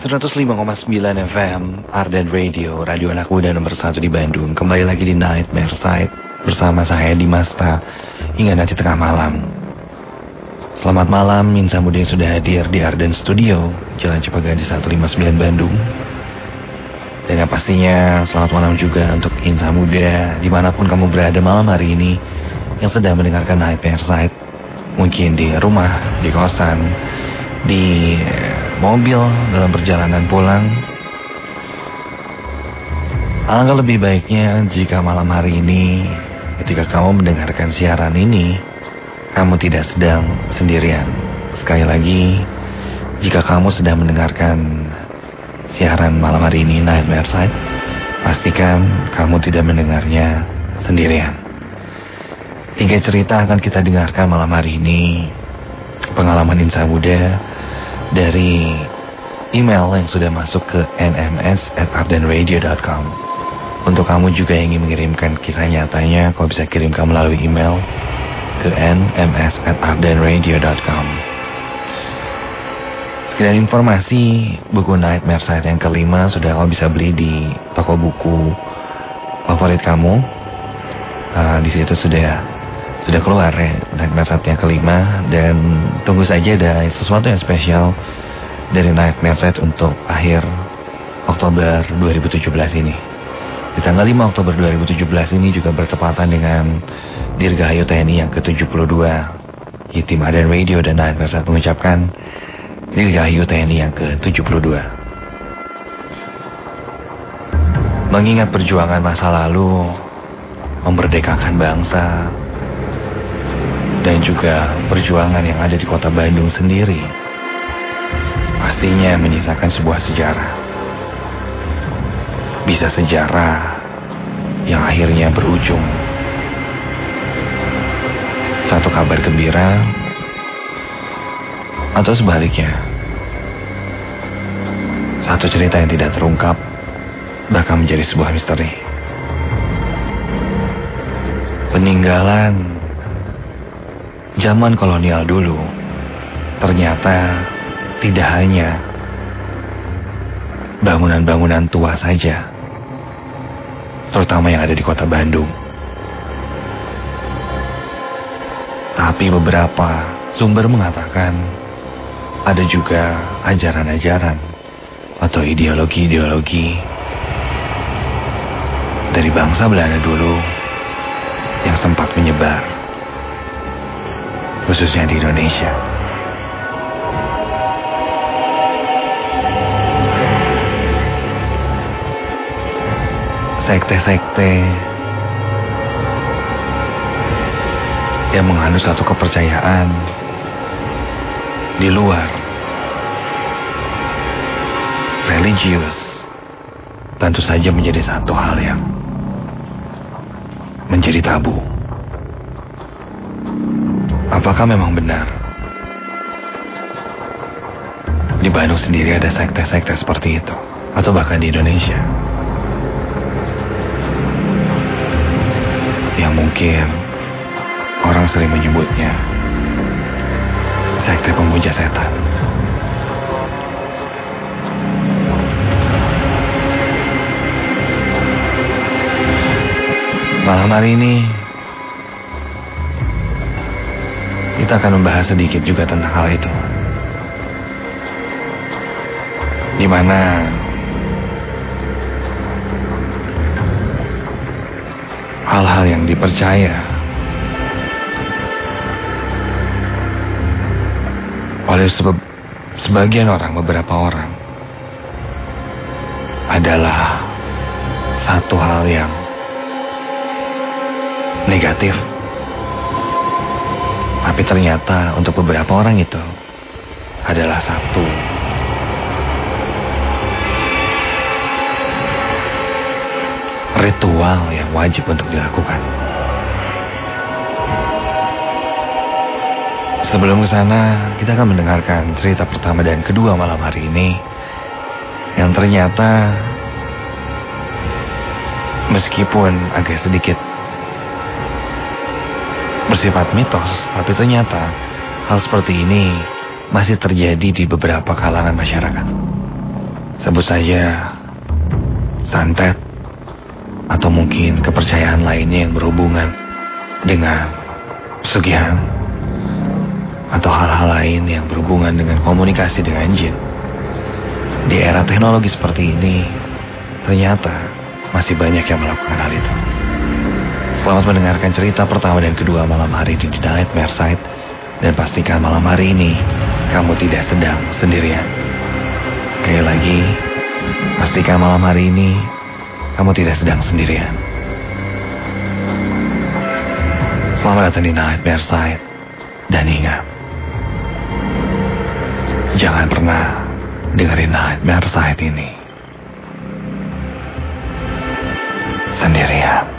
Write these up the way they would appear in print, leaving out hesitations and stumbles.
105,9 FM Ardan Radio, radio anak muda nomor 1 di Bandung. Kembali lagi di Nightmare Side bersama saya Dimasta hingga nanti tengah malam. Selamat malam Insan Muda yang sudah hadir di Ardan Studio, Jalan Cipaganti 159 Bandung. Dan yang pastinya selamat malam juga untuk Insan Muda dimanapun kamu berada malam hari ini yang sedang mendengarkan Nightmare Side. Mungkin di rumah, di kosan, di mobil, dalam perjalanan pulang. Alangkah lebih baiknya jika malam hari ini ketika kamu mendengarkan siaran ini, kamu tidak sedang sendirian. Sekali lagi, jika kamu sedang mendengarkan siaran malam hari ini Nightmare Side, pastikan kamu tidak mendengarnya sendirian. 3 cerita akan kita dengarkan malam hari ini. Pengalaman Insan Muda dari email yang sudah masuk ke nms@ardenradio.com. Untuk kamu juga yang ingin mengirimkan kisah nyatanya, kau bisa kirimkan melalui email ke nms@ardenradio.com. Sekian informasi, buku Nightmare Side yang kelima sudah kau bisa beli di toko buku favorit kamu. Di situ sudah keluar ya Nightmare Side yang kelima, dan tunggu saja ada sesuatu yang spesial dari Nightmare Side untuk akhir Oktober 2017 ini. Di tanggal 5 Oktober 2017 ini juga bertepatan dengan Dirgahayu TNI yang ke-72. Tim Ardan Radio dan Nightmare Side mengucapkan Dirgahayu TNI yang ke-72. Mengingat perjuangan masa lalu memerdekakan bangsa dan juga perjuangan yang ada di kota Bandung sendiri, pastinya menyisakan sebuah sejarah. Bisa sejarah yang akhirnya berujung satu kabar gembira, atau sebaliknya satu cerita yang tidak terungkap bahkan menjadi sebuah misteri. Peninggalan zaman kolonial dulu ternyata tidak hanya bangunan-bangunan tua saja, terutama yang ada di kota Bandung. Tapi beberapa sumber mengatakan ada juga ajaran-ajaran atau ideologi-ideologi dari bangsa Belanda dulu yang sempat menyebar, khususnya di Indonesia. Sekte-sekte yang menganut satu kepercayaan di luar religius tentu saja menjadi satu hal yang menjadi tabu. Apakah memang benar di Bandung sendiri ada sekte-sekte seperti itu, atau bahkan di Indonesia yang mungkin orang sering menyebutnya sekte pemuja setan? Malam hari ini kita akan membahas sedikit juga tentang hal itu, di mana hal-hal yang dipercaya oleh sebagian orang, beberapa orang, adalah satu hal yang negatif. Tapi ternyata untuk beberapa orang itu adalah satu ritual yang wajib untuk dilakukan. Sebelum ke sana, kita akan mendengarkan cerita pertama dan kedua malam hari ini yang ternyata meskipun agak sedikit bersifat mitos, tapi ternyata hal seperti ini masih terjadi di beberapa kalangan masyarakat. Sebut saja santet, atau mungkin kepercayaan lainnya yang berhubungan dengan pesugihan, atau hal-hal lain yang berhubungan dengan komunikasi dengan jin. Di era teknologi seperti ini, ternyata masih banyak yang melakukan hal itu. Selamat mendengarkan cerita pertama dan kedua malam hari di The Nightmare Side. Dan pastikan malam hari ini kamu tidak sedang sendirian. Sekali lagi, pastikan malam hari ini kamu tidak sedang sendirian. Selamat datang di Nightmare Side. Dan ingat, jangan pernah dengerin Nightmare Side ini sendirian.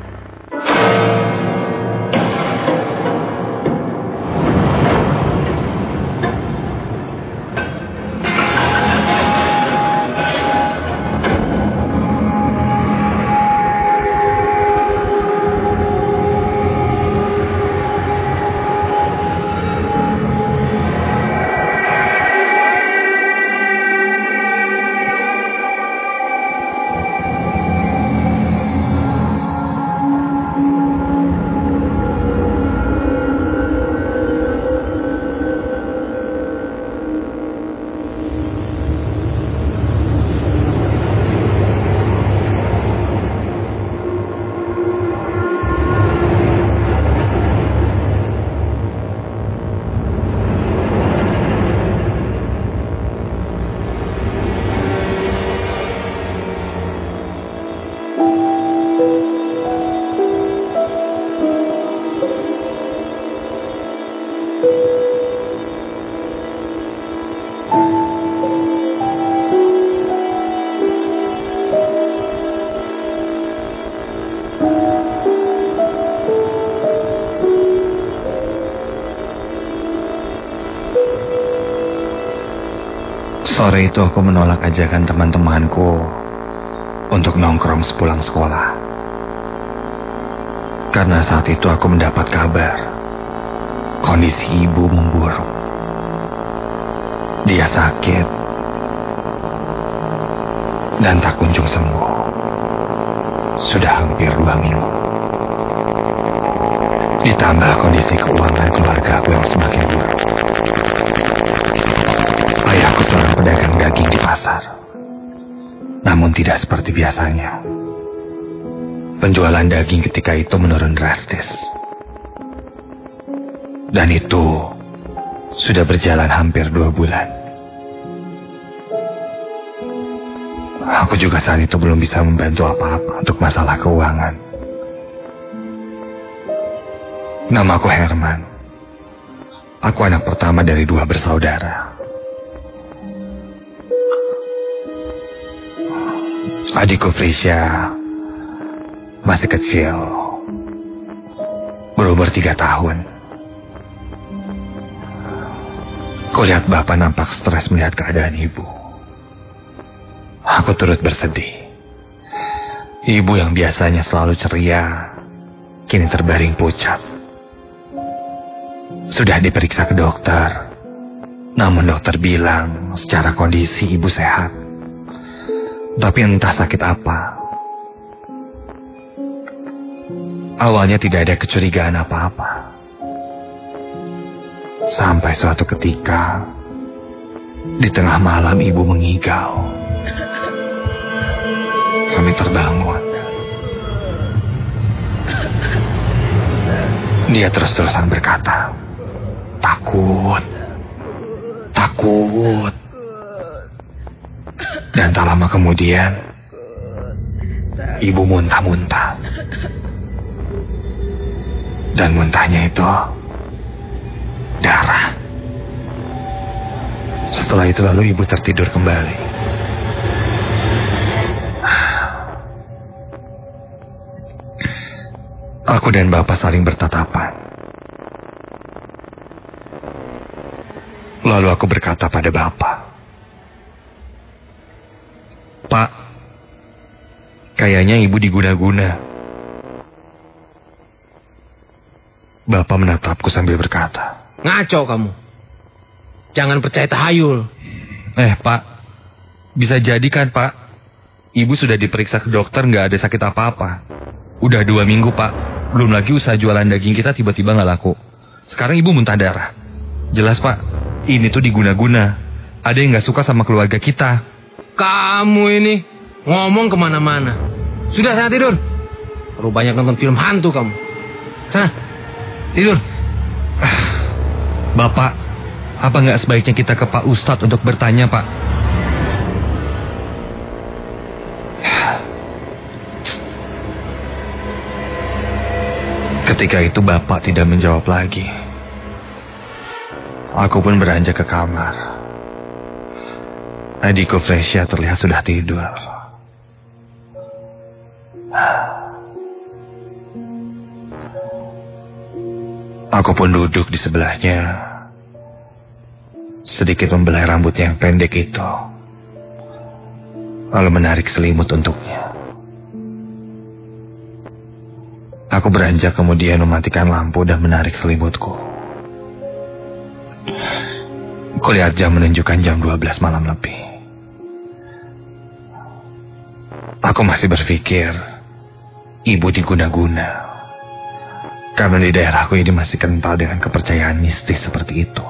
Sore itu aku menolak ajakan teman-temanku untuk nongkrong sepulang sekolah. Karena saat itu aku mendapat kabar kondisi ibu memburuk. Dia sakit dan tak kunjung sembuh. Sudah hampir 2 minggu. Ditambah kondisi keuangan keluarga aku yang semakin buruk. Ayahku seorang pedagang daging di pasar. Namun tidak seperti biasanya. Penjualan daging ketika itu menurun drastis. Dan itu sudah berjalan hampir 2 bulan. Aku juga saat itu belum bisa membantu apa-apa untuk masalah keuangan. Namaku Herman. Aku anak pertama dari 2 bersaudara. Adikku Frisya masih kecil, berumur 3 tahun. Kulihat bapak nampak stres melihat keadaan ibu. Aku turut bersedih. Ibu yang biasanya selalu ceria, kini terbaring pucat. Sudah diperiksa ke dokter, namun dokter bilang secara kondisi ibu sehat. Tapi entah sakit apa. Awalnya tidak ada kecurigaan apa-apa. Sampai suatu ketika, di tengah malam ibu mengigau. Kami terbangun. Dia terus-terusan berkata, "Takut, takut." Dan tak lama kemudian, ibu muntah-muntah. Dan muntahnya itu darah. Setelah itu lalu ibu tertidur kembali. Aku dan bapak saling bertatapan. Lalu aku berkata pada bapak, "Pak, kayaknya ibu diguna-guna." Bapak menatapku sambil berkata, "Ngaco kamu. Jangan percaya tahayul." Pak, Bisa jadi kan, Pak? Ibu sudah diperiksa ke dokter, nggak ada sakit apa-apa. Udah 2 minggu, Pak. Belum lagi usaha jualan daging kita tiba-tiba nggak laku. Sekarang ibu muntah darah. Jelas, Pak, ini tuh diguna-guna. Ada yang nggak suka sama keluarga kita. Kamu ini ngomong kemana-mana. Sudah, sana tidur. Terlalu banyak nonton film hantu kamu. Sana, tidur. Bapak, apa nggak sebaiknya kita ke Pak Ustadz untuk bertanya, Pak? Ketika itu Bapak tidak menjawab lagi. Aku pun beranjak ke kamar. Adikku Fresia terlihat sudah tidur. Aku pun duduk di sebelahnya, sedikit membelai rambutnya yang pendek itu, lalu menarik selimut untuknya. Aku beranjak kemudian mematikan lampu dan menarik selimutku. Kulihat jam menunjukkan jam 12 malam lebih. Aku masih berpikir, ibu diguna-guna. Karena di daerahku ini masih kental dengan kepercayaan mistis seperti itu.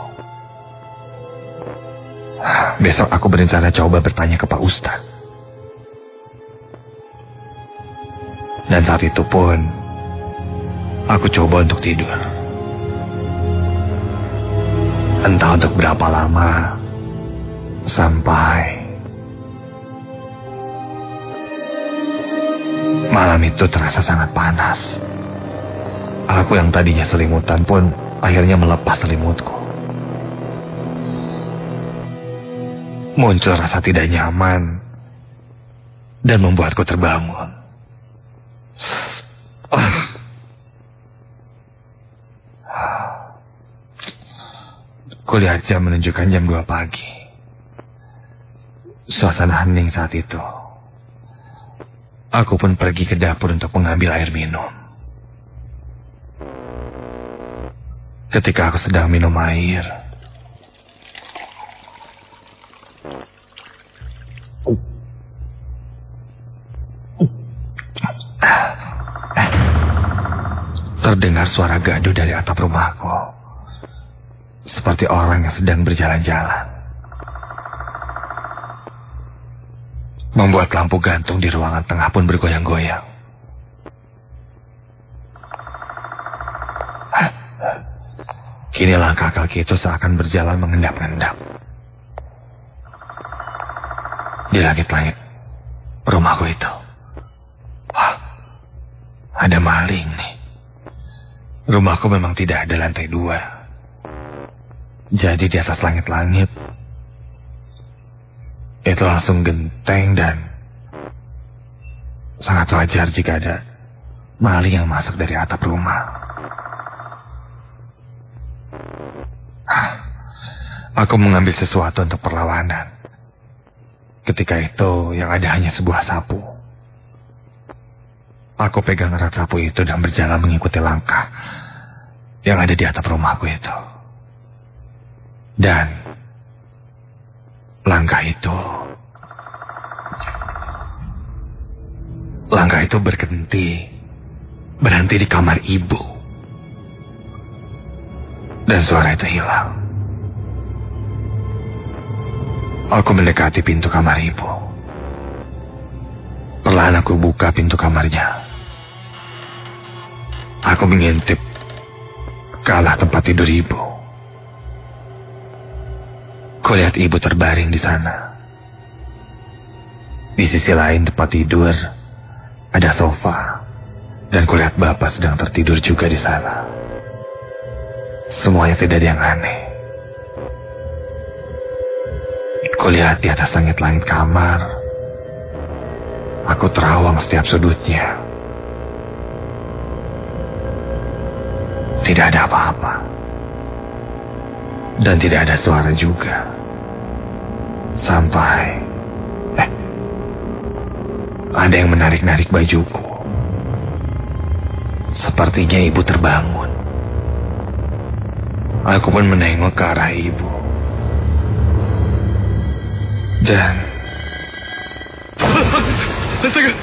Besok aku berencana coba bertanya ke Pak Ustadz. Dan saat itu pun, aku coba untuk tidur. Entah untuk berapa lama, sampai malam itu terasa sangat panas. Aku yang tadinya selimutan pun akhirnya melepas selimutku. Muncul rasa tidak nyaman dan membuatku terbangun. Kulihat jam menunjukkan jam 2 pagi. Suasana hening saat itu. Aku pun pergi ke dapur untuk mengambil air minum. Ketika aku sedang minum air, terdengar suara gaduh dari atap rumahku, seperti orang yang sedang berjalan-jalan. Membuat lampu gantung di ruangan tengah pun bergoyang-goyang. Kini langkah kaki itu seakan berjalan mengendap-endap. Di langit-langit rumahku itu. Wah, ada maling nih. Rumahku memang tidak ada lantai 2. Jadi di atas langit-langit itu langsung genteng dan sangat wajar jika ada maling yang masuk dari atap rumah. Aku mengambil sesuatu untuk perlawanan. Ketika itu yang ada hanya sebuah sapu. Aku pegang erat sapu itu dan berjalan mengikuti langkah yang ada di atap rumahku itu. Dan langkah itu berhenti di kamar ibu. Dan suara itu hilang. Aku mendekati pintu kamar ibu. Perlahan aku buka pintu kamarnya. Aku mengintip ke arah tempat tidur ibu. Kulihat ibu terbaring di sana. Di sisi lain tempat tidur ada sofa, dan kulihat bapak sedang tertidur juga di sana. Semuanya tidak ada yang aneh. Kulihat di atas langit-langit kamar. Aku terawang setiap sudutnya. Tidak ada apa-apa. Dan tidak ada suara juga. Sampai ada yang menarik-narik bajuku. Sepertinya ibu terbangun. Aku pun menengok ke arah ibu. Dan Astaga.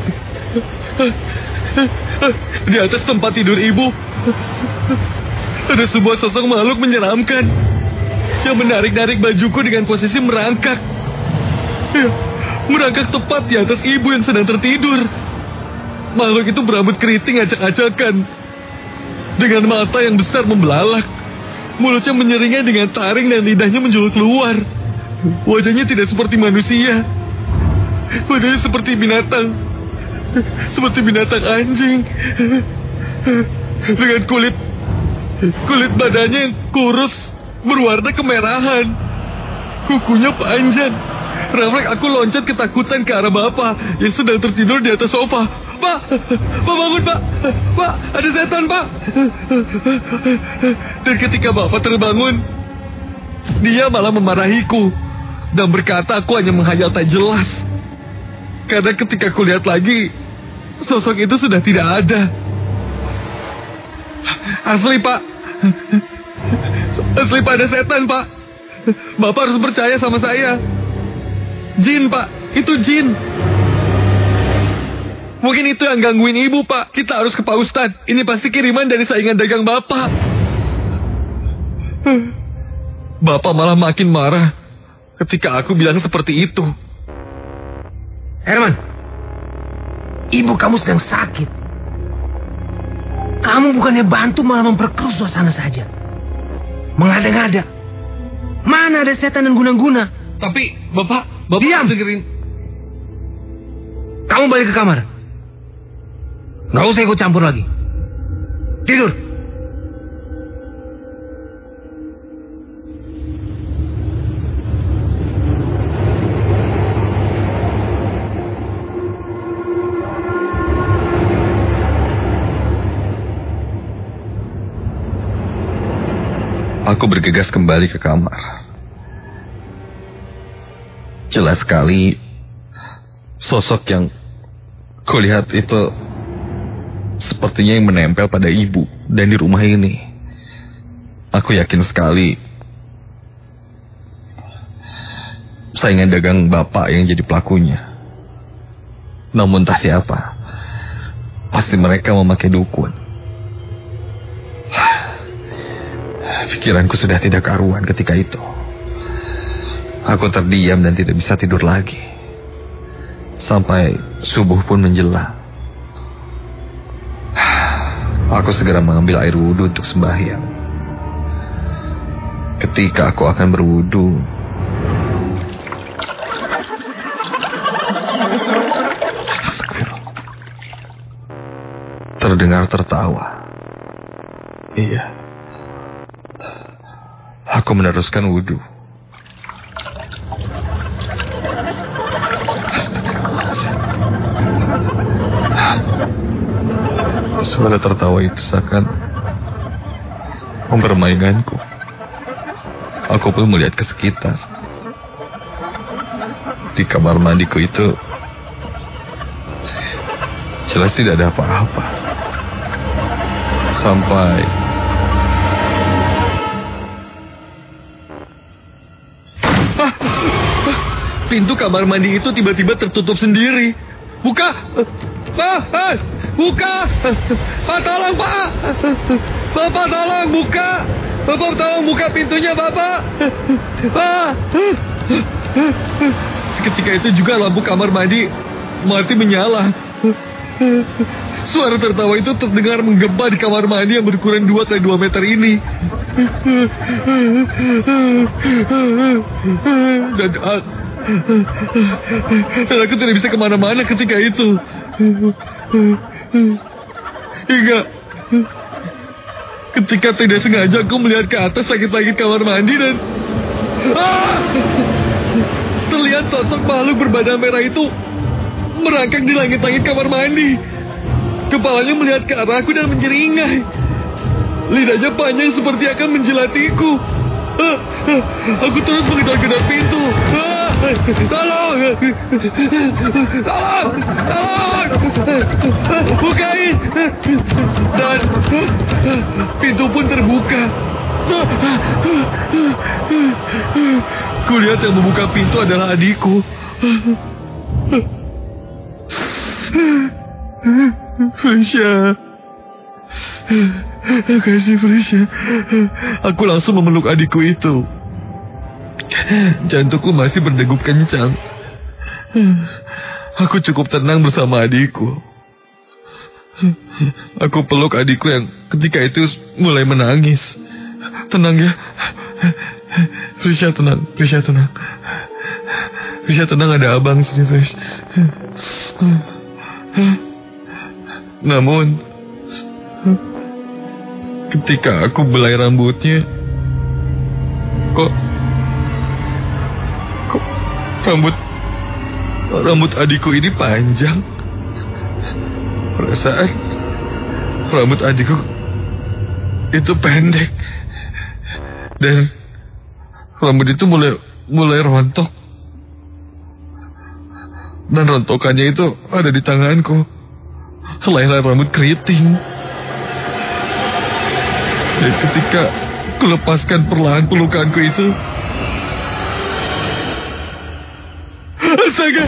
Di atas tempat tidur ibu ada sebuah sosok makhluk menyeramkan yang menarik-narik bajuku dengan posisi merangkak. Ya, merangkak tepat di atas ibu yang sedang tertidur. Makhluk itu berambut keriting acak-acakan, dengan mata yang besar membelalak. Mulutnya menyeringai dengan taring dan lidahnya menjulur keluar. Wajahnya tidak seperti manusia. Wajahnya seperti binatang. Seperti binatang anjing. Dengan kulit badannya yang kurus berwarna kemerahan. Kukunya panjang. Refleks aku loncat ketakutan ke arah bapak yang sedang tertidur di atas sofa. Pak bangun pak. Pak, ada setan pak. Dan ketika bapak terbangun, dia malah memarahiku dan berkata aku hanya menghayal tak jelas. Karena ketika aku lihat lagi, sosok itu sudah tidak ada. Asli pak. Asli pak, ada setan pak. Bapak harus percaya sama saya. Jin pak, itu jin. Mungkin itu yang gangguin ibu pak. Kita harus ke Pak Ustadz. Ini pasti kiriman dari saingan dagang bapak. Bapak malah makin marah ketika aku bilang seperti itu. Herman, ibu kamu sedang sakit. Kamu bukannya bantu malah memperkeruh suasana saja. Mengada-ngada. Mana ada setan dan guna-guna? Tapi bapak diam. dengerin. Kamu balik ke kamar. Gak usah ikut campur lagi. Tidur. Aku bergegas kembali ke kamar. Jelas sekali sosok yang kulihat itu sepertinya yang menempel pada ibu dan di rumah ini. Aku yakin sekali saingan dagang bapak yang jadi pelakunya. Namun entah siapa, pasti mereka memakai dukun. Pikiranku sudah tidak karuan ketika itu. Aku terdiam dan tidak bisa tidur lagi. Sampai subuh pun menjelang. Aku segera mengambil air wudhu untuk sembahyang. Ketika aku akan berwudhu, terdengar tertawa. Iya. Aku meneruskan wudhu. Suara tertawa itu seakan mempermainkanku. Aku pun melihat ke sekitar. Di kamar mandiku itu jelas tidak ada apa-apa. Sampai pintu kamar mandi itu tiba-tiba tertutup sendiri. Buka! Pak! Buka! Pak, tolong, Pak! Bapak, tolong, buka! Bapak, tolong buka pintunya, Bapak! Pak! Seketika itu juga lampu kamar mandi mati menyala. Suara tertawa itu terdengar menggema di kamar mandi yang berukuran 2x2 meter ini. Dan aku tidak bisa kemana-mana ketika itu. Hingga ketika tidak sengaja aku melihat ke atas langit-langit kamar mandi dan terlihat sosok makhluk berbadan merah itu merangkak di langit-langit kamar mandi. Kepalanya melihat ke arahku dan menyeringai. Lidahnya panjang seperti akan menjilatiku. Aku terus menggedor-gedor pintu. Tolong! Tolong! Tolong! Bukain! Dan pintu pun terbuka. Kulihat yang membuka pintu adalah adikku. Felicia. Kasih Felicia. Aku langsung memeluk adikku itu. Jantungku masih berdegup kencang. Aku cukup tenang bersama adikku. Aku peluk adikku yang ketika itu mulai menangis. Tenang ya. Felicia tenang. Felicia tenang. Felicia tenang, ada abang sini, Felicia. Namun ketika aku belai rambutnya, kok rambut adikku ini panjang. Perasaan rambut adikku itu pendek. Dan rambut itu mulai rontok. Dan rontokannya itu ada di tanganku. Helai-helai rambut keriting. Dan ketika kulepaskan perlahan pelukanku itu, astaga,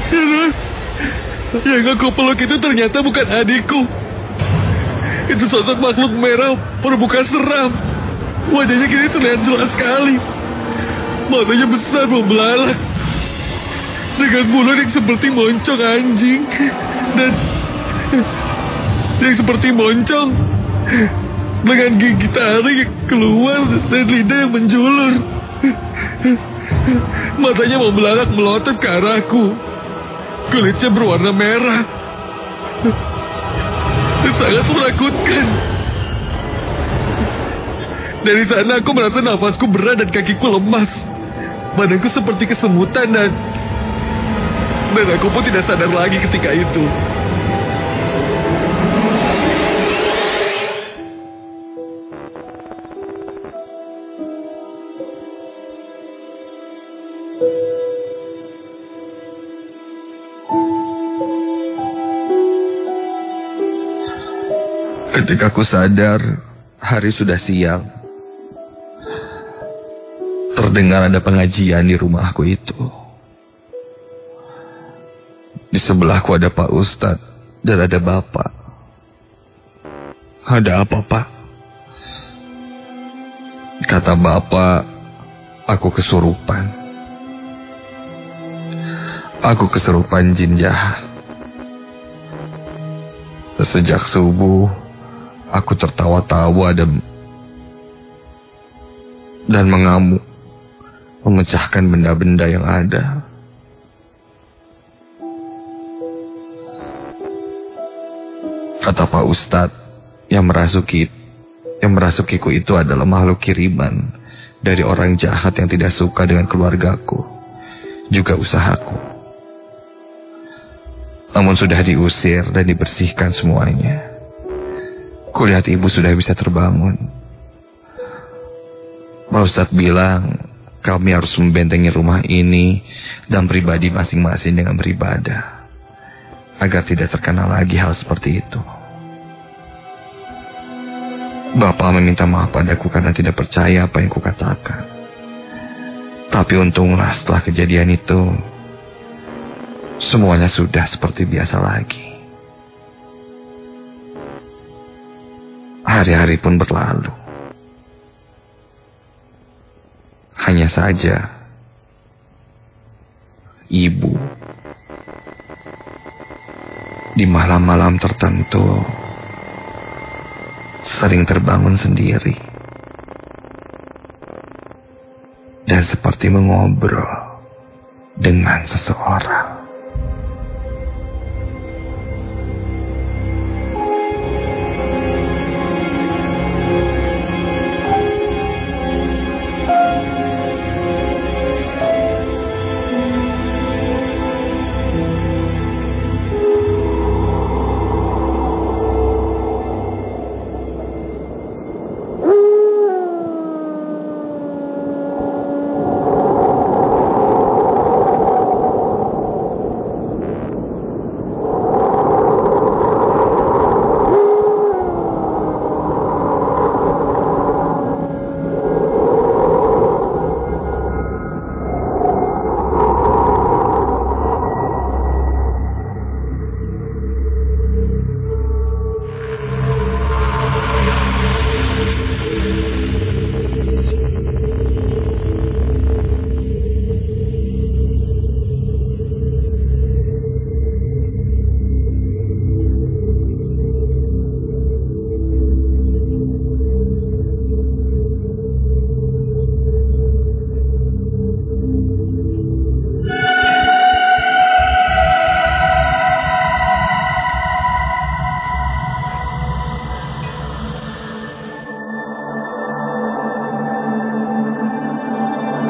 yang aku peluk itu ternyata bukan adikku. Itu sosok makhluk merah bermuka seram. Wajahnya kini terlihat jelas sekali. Matanya besar membelalak, dengan mulut yang seperti moncong anjing. Dan yang seperti moncong, dengan gigi taring yang keluar dan lidah yang menjulur. Matanya membelalak melotot ke arahku. Kulitnya berwarna merah. Sangat menakutkan. Dari sana aku merasa nafasku berat dan kakiku lemas. Badanku seperti kesemutan dan aku pun tidak sadar lagi ketika itu. Ketika aku sadar, hari sudah siang. Terdengar ada pengajian di rumahku itu. Di sebelahku ada Pak Ustadz dan ada Bapak. Ada apa, Pak? Kata Bapak, aku kesurupan. Aku kesurupan jin jahat. Sejak subuh, aku tertawa-tawa dan mengamuk, memecahkan benda-benda yang ada. Kata Pak Ustadz, yang merasukiku itu adalah makhluk kiriman dari orang jahat yang tidak suka dengan keluargaku, juga usahaku. Namun sudah diusir dan dibersihkan semuanya. Kulihat ibu sudah bisa terbangun. Pak Ustadz bilang, kami harus membentengi rumah ini dan pribadi masing-masing dengan beribadah, agar tidak terkena lagi hal seperti itu. Bapak meminta maaf padaku karena tidak percaya apa yang kukatakan. Tapi untunglah setelah kejadian itu, semuanya sudah seperti biasa lagi. Hari-hari pun berlalu. Hanya saja, ibu di malam-malam tertentu sering terbangun sendiri dan seperti mengobrol dengan seseorang.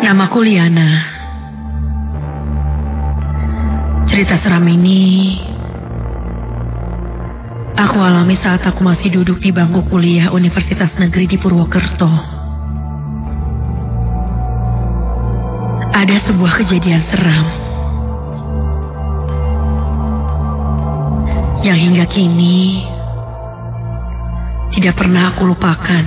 Namaku Liana. Cerita seram ini aku alami saat aku masih duduk di bangku kuliah Universitas Negeri di Purwokerto. Ada sebuah kejadian seram yang hingga kini tidak pernah aku lupakan.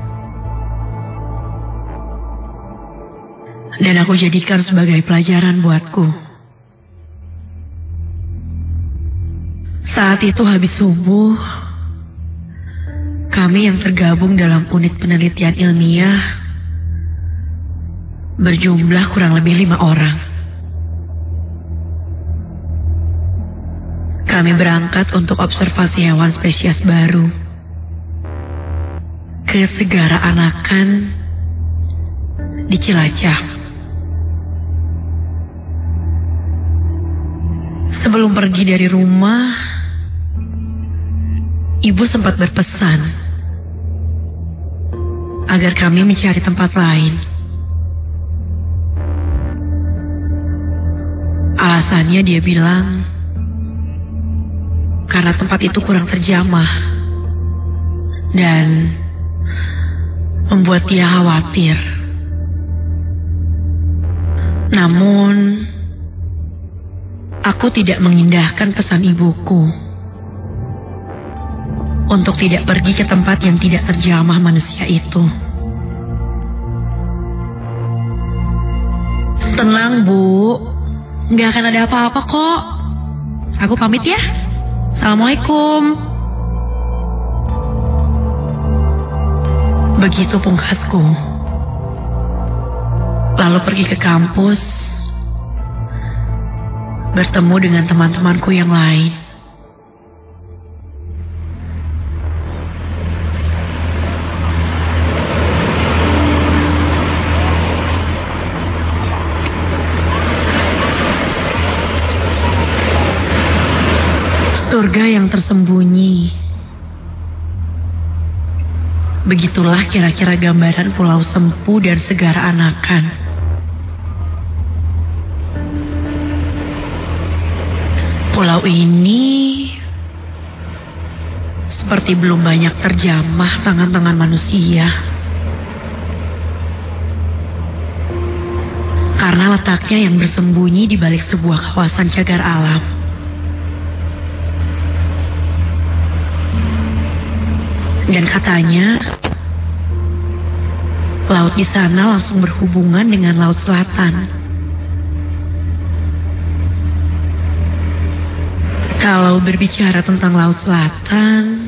Dan aku jadikan sebagai pelajaran buatku. Saat itu habis subuh, kami yang tergabung dalam unit penelitian ilmiah berjumlah kurang lebih 5 orang. Kami berangkat untuk observasi hewan spesies baru ke Segara Anakan di Cilacap. Sebelum pergi dari rumah, ibu sempat berpesan agar kami mencari tempat lain. Alasannya dia bilang karena tempat itu kurang terjamah dan membuat dia khawatir. Namun aku tidak mengindahkan pesan ibuku untuk tidak pergi ke tempat yang tidak terjamah manusia itu. Tenang, Bu. Nggak akan ada apa-apa kok. Aku pamit ya. Assalamualaikum. Begitu pungkasku. Lalu pergi ke kampus, bertemu dengan teman-temanku yang lain. Surga yang tersembunyi. Begitulah kira-kira gambaran Pulau Sempu dan Segara Anakan. Pulau ini seperti belum banyak terjamah tangan-tangan manusia. Karena letaknya yang bersembunyi di balik sebuah kawasan cagar alam. Dan katanya, laut di sana langsung berhubungan dengan Laut Selatan. Kalau berbicara tentang Laut Selatan,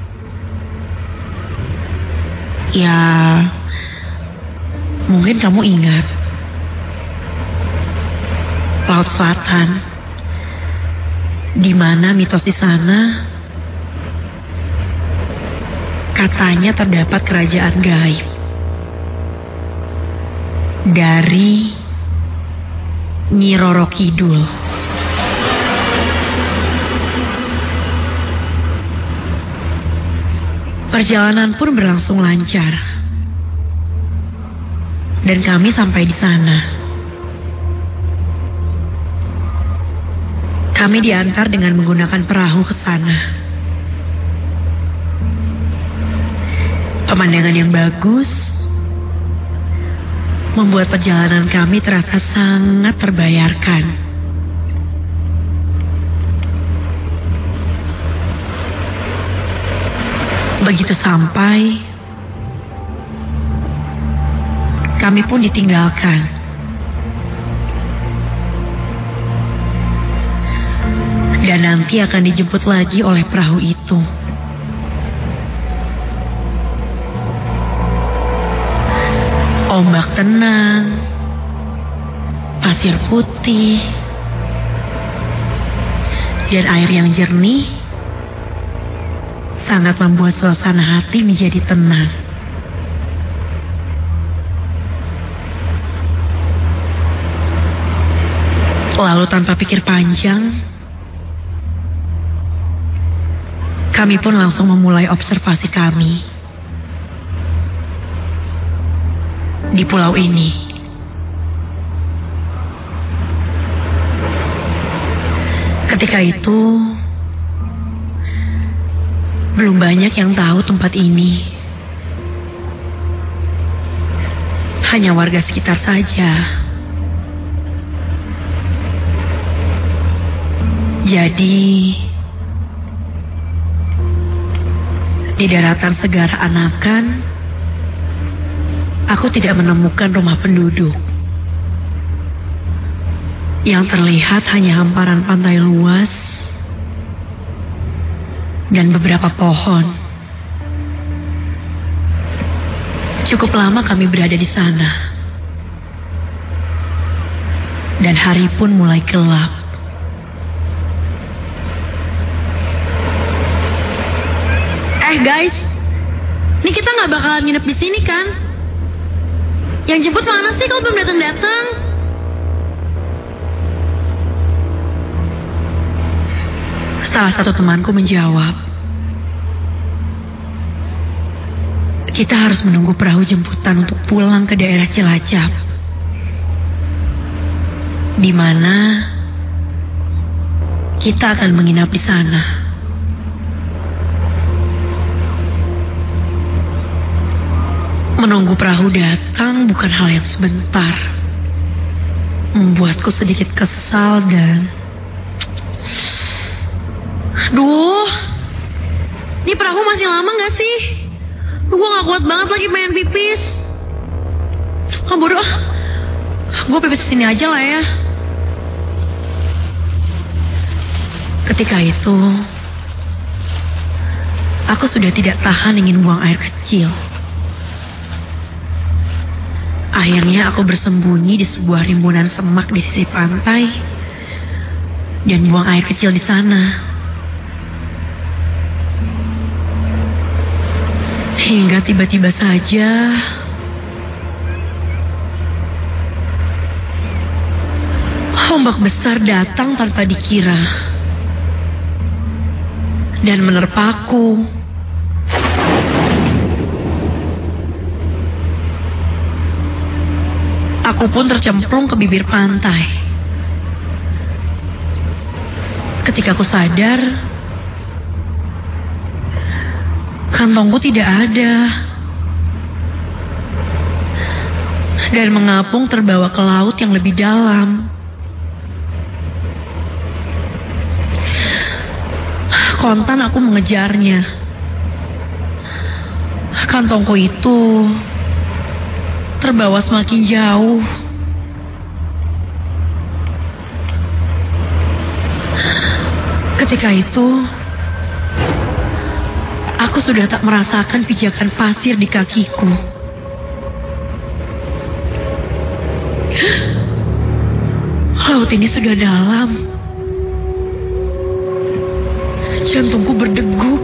ya mungkin kamu ingat Laut Selatan, di mana mitos di sana katanya terdapat kerajaan gaib dari Nyi Roro Kidul. Perjalanan pun berlangsung lancar. Dan kami sampai di sana. Kami diantar dengan menggunakan perahu ke sana. Pemandangan yang bagus membuat perjalanan kami terasa sangat terbayarkan. Begitu sampai, kami pun ditinggalkan. Dan nanti akan dijemput lagi oleh perahu itu. Ombak tenang, pasir putih, dan air yang jernih sangat membuat suasana hati menjadi tenang. Lalu tanpa pikir panjang, kami pun langsung memulai observasi kami di pulau ini. Ketika itu, belum banyak yang tahu tempat ini. Hanya warga sekitar saja. Jadi, di daratan Segara Anakan, aku tidak menemukan rumah penduduk. Yang terlihat hanya hamparan pantai luas dan beberapa pohon. Cukup lama kami berada di sana. Dan hari pun mulai gelap. Guys, ini kita nggak bakalan nginep di sini kan? Yang jemput mana sih kalau belum datang-datang? Salah satu temanku menjawab, kita harus menunggu perahu jemputan untuk pulang ke daerah Cilacap, di mana kita akan menginap di sana. Menunggu perahu datang bukan hal yang sebentar. Membuatku sedikit kesal dan... Aduh, ini perahu masih lama gak sih? Gue gak kuat banget lagi pengen pipis. Bodoh, gue pipis sini aja lah ya. Ketika itu, aku sudah tidak tahan ingin buang air kecil. Akhirnya aku bersembunyi di sebuah rimbunan semak di sisi pantai dan buang air kecil di sana. Hingga tiba-tiba saja ombak besar datang tanpa dikira dan menerpaku. Aku pun tercemplung ke bibir pantai. Ketika aku sadar, kantongku tidak ada. Dan mengapung terbawa ke laut yang lebih dalam. Kontan aku mengejarnya. Kantongku itu terbawa semakin jauh. Ketika itu, aku sudah tak merasakan pijakan pasir di kakiku. Laut ini sudah dalam. Jantungku berdegup.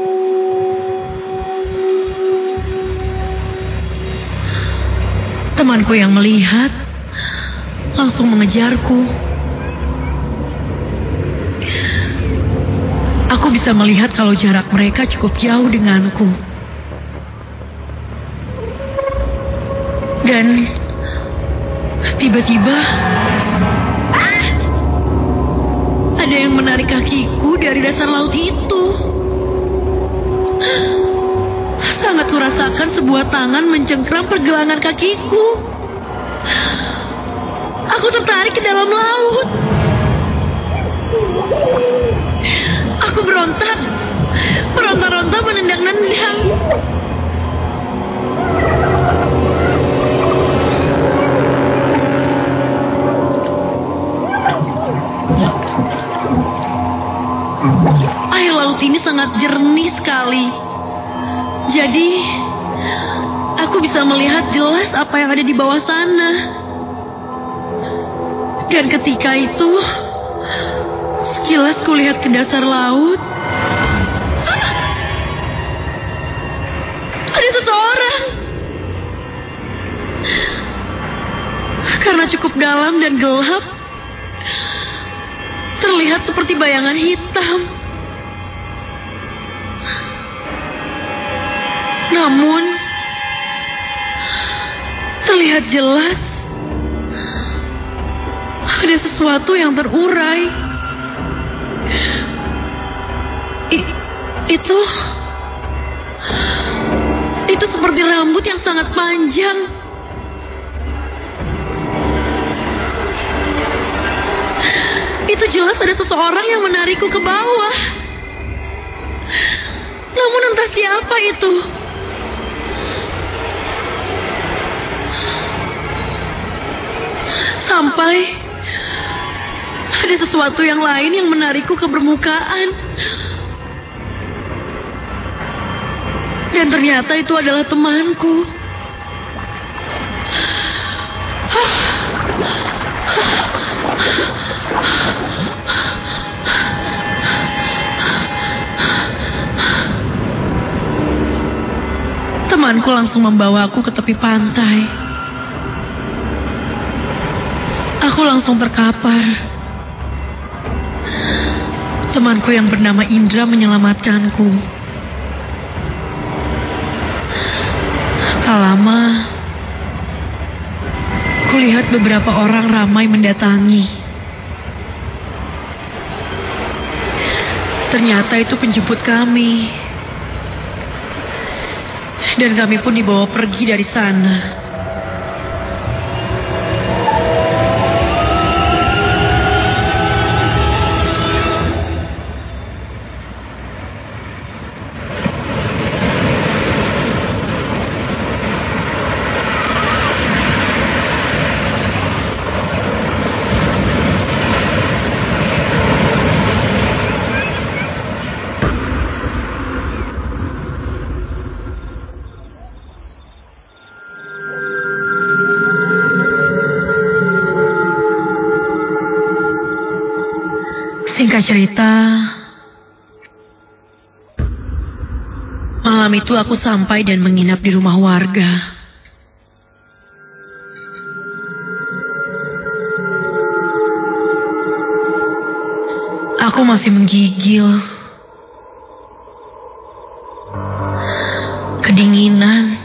Temanku yang melihat langsung mengejarku. Aku bisa melihat kalau jarak mereka cukup jauh denganku. Dan tiba-tiba ada yang menarik kakiku dari dasar laut itu. Sangat kurasakan sebuah tangan mencengkram pergelangan kakiku. Aku tertarik ke dalam laut. Aku berontak. Meronta-ronta menendang-nendang. Air laut ini sangat jernih sekali. Jadi, aku bisa melihat jelas apa yang ada di bawah sana. Dan ketika itu, sekilas kulihat ke dasar laut. Ada seseorang. Karena cukup dalam dan gelap, terlihat seperti bayangan hitam. Namun, terlihat jelas ada sesuatu yang terurai. Itu seperti rambut yang sangat panjang. Itu jelas ada seseorang yang menarikku ke bawah. Namun entah siapa itu. Sampai ada sesuatu yang lain yang menarikku ke permukaan. Dan ternyata itu adalah temanku. Temanku langsung membawaku ke tepi pantai. Aku langsung terkapar. Temanku yang bernama Indra menyelamatkanku. Tak lama, kulihat beberapa orang ramai mendatangi. Ternyata itu penjemput kami. Dan kami pun dibawa pergi dari sana. Singkat cerita, malam itu aku sampai dan menginap di rumah warga. Aku masih menggigil. Kedinginan.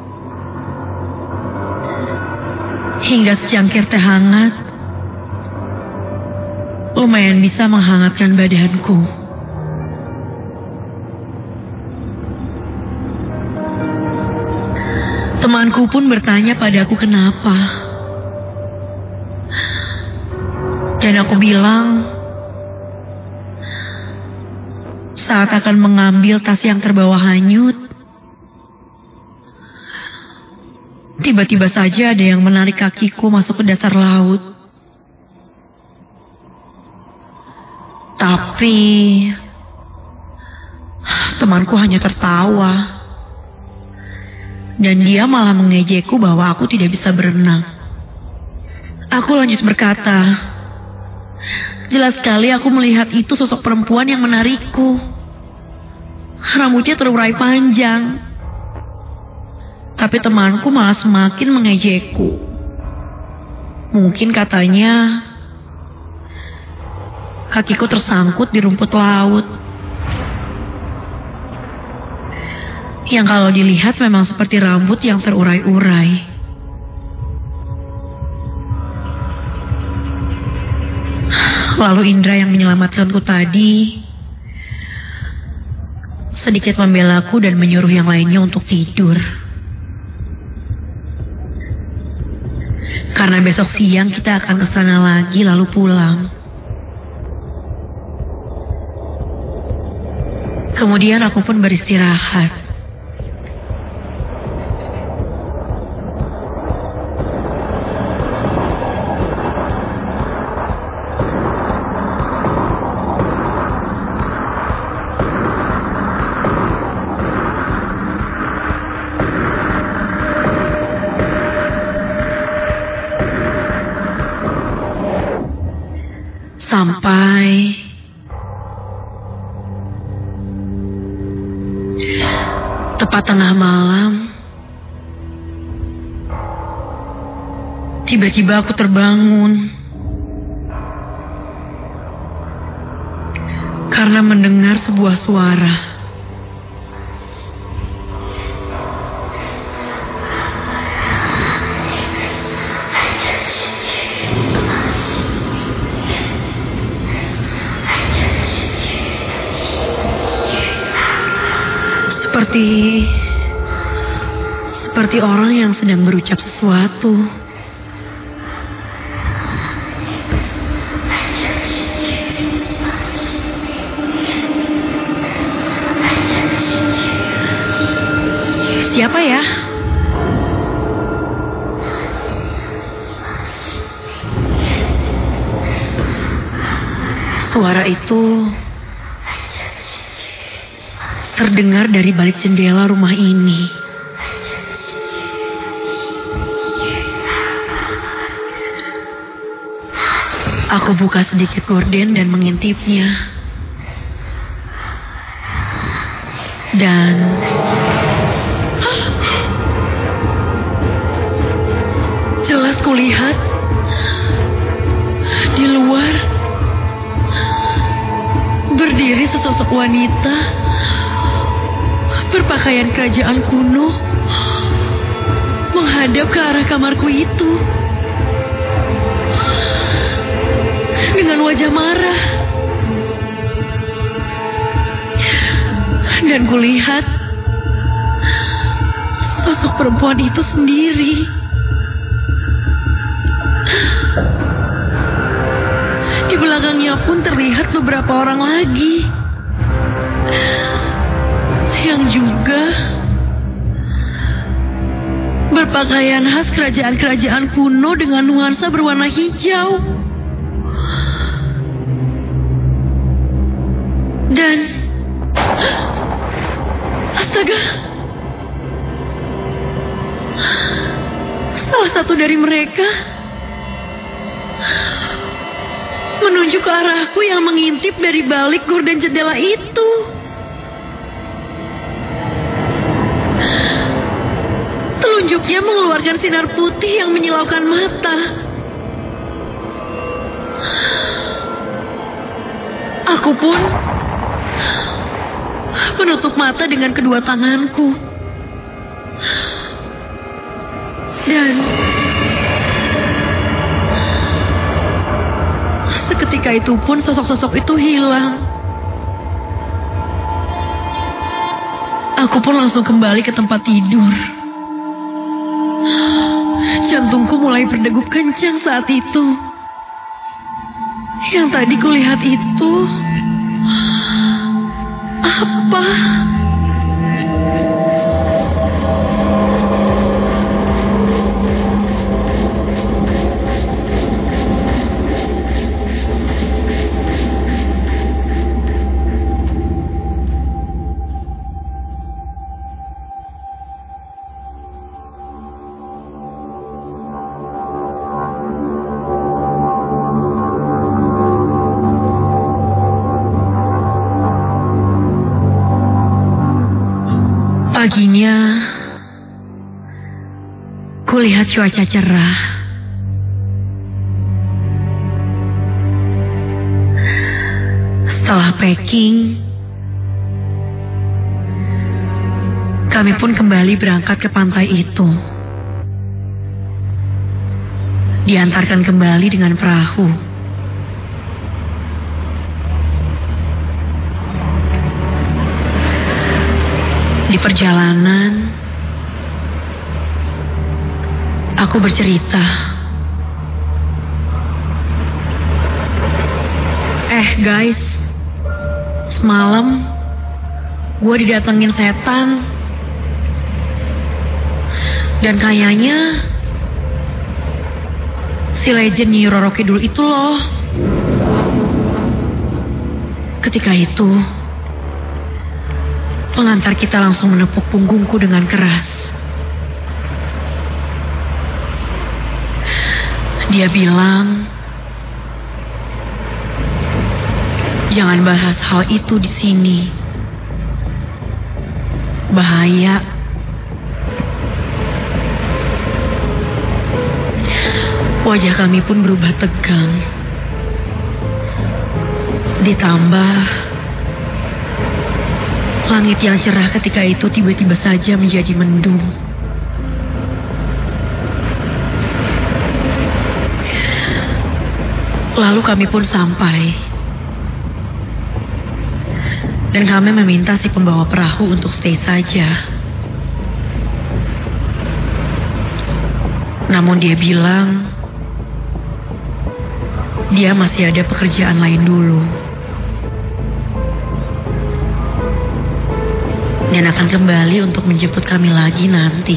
Hingga secangkir teh hangat lumayan bisa menghangatkan badanku. Temanku pun bertanya padaku kenapa. Dan aku bilang, saat akan mengambil tas yang terbawa hanyut, tiba-tiba saja ada yang menarik kakiku masuk ke dasar laut. Tapi temanku hanya tertawa. Dan dia malah mengejekku bahwa aku tidak bisa berenang. Aku lanjut berkata, jelas sekali aku melihat itu sosok perempuan yang menarikku. Rambutnya terurai panjang. Tapi temanku malah semakin mengejekku. Mungkin katanya kakiku tersangkut di rumput laut. Yang kalau dilihat memang seperti rambut yang terurai-urai. Lalu Indra yang menyelamatkanku tadi sedikit membelaku dan menyuruh yang lainnya untuk tidur. Karena besok siang kita akan ke sana lagi lalu pulang. Kemudian aku pun beristirahat. Sampai tepat tengah malam, tiba-tiba aku terbangun karena mendengar sebuah suara. Seperti orang yang sedang berucap sesuatu. Siapa ya? Suara itu terdengar dari balik jendela rumah ini. Aku buka sedikit gorden dan mengintipnya. Dan jelas kulihat di luar berdiri sesosok wanita berpakaian kerajaan kuno menghadap ke arah kamarku itu dengan wajah marah. Dan kulihat sosok perempuan itu sendiri. Di belakangnya pun terlihat beberapa orang lagi yang juga berpakaian khas kerajaan-kerajaan kuno dengan nuansa berwarna hijau. Dan astaga, salah satu dari mereka menunjuk ke arahku yang mengintip dari balik gorden jendela itu. Telunjuknya mengeluarkan sinar putih yang menyilaukan mata. Aku pun menutup mata dengan kedua tanganku. Dan seketika itu pun sosok-sosok itu hilang. Aku pun langsung kembali ke tempat tidur. Jantungku mulai berdegup kencang saat itu. Yang tadi kulihat itu apa? Paginya, kulihat cuaca cerah. Setelah packing, kami pun kembali berangkat ke pantai itu. Diantarkan kembali dengan perahu. Di perjalanan, aku bercerita. Guys, semalam gue didatengin setan. Dan kayaknya si legend Nyi Roro Kidul itu loh. Ketika itu, pengantar kita langsung menepuk punggungku dengan keras. Dia bilang, jangan bahas hal itu di sini. Bahaya. Wajah kami pun berubah tegang. Ditambah langit yang cerah ketika itu tiba-tiba saja menjadi mendung. Lalu kami pun sampai. Dan kami meminta si pembawa perahu untuk stay saja. Namun dia bilang dia masih ada pekerjaan lain dulu. Dan akan kembali untuk menjemput kami lagi nanti.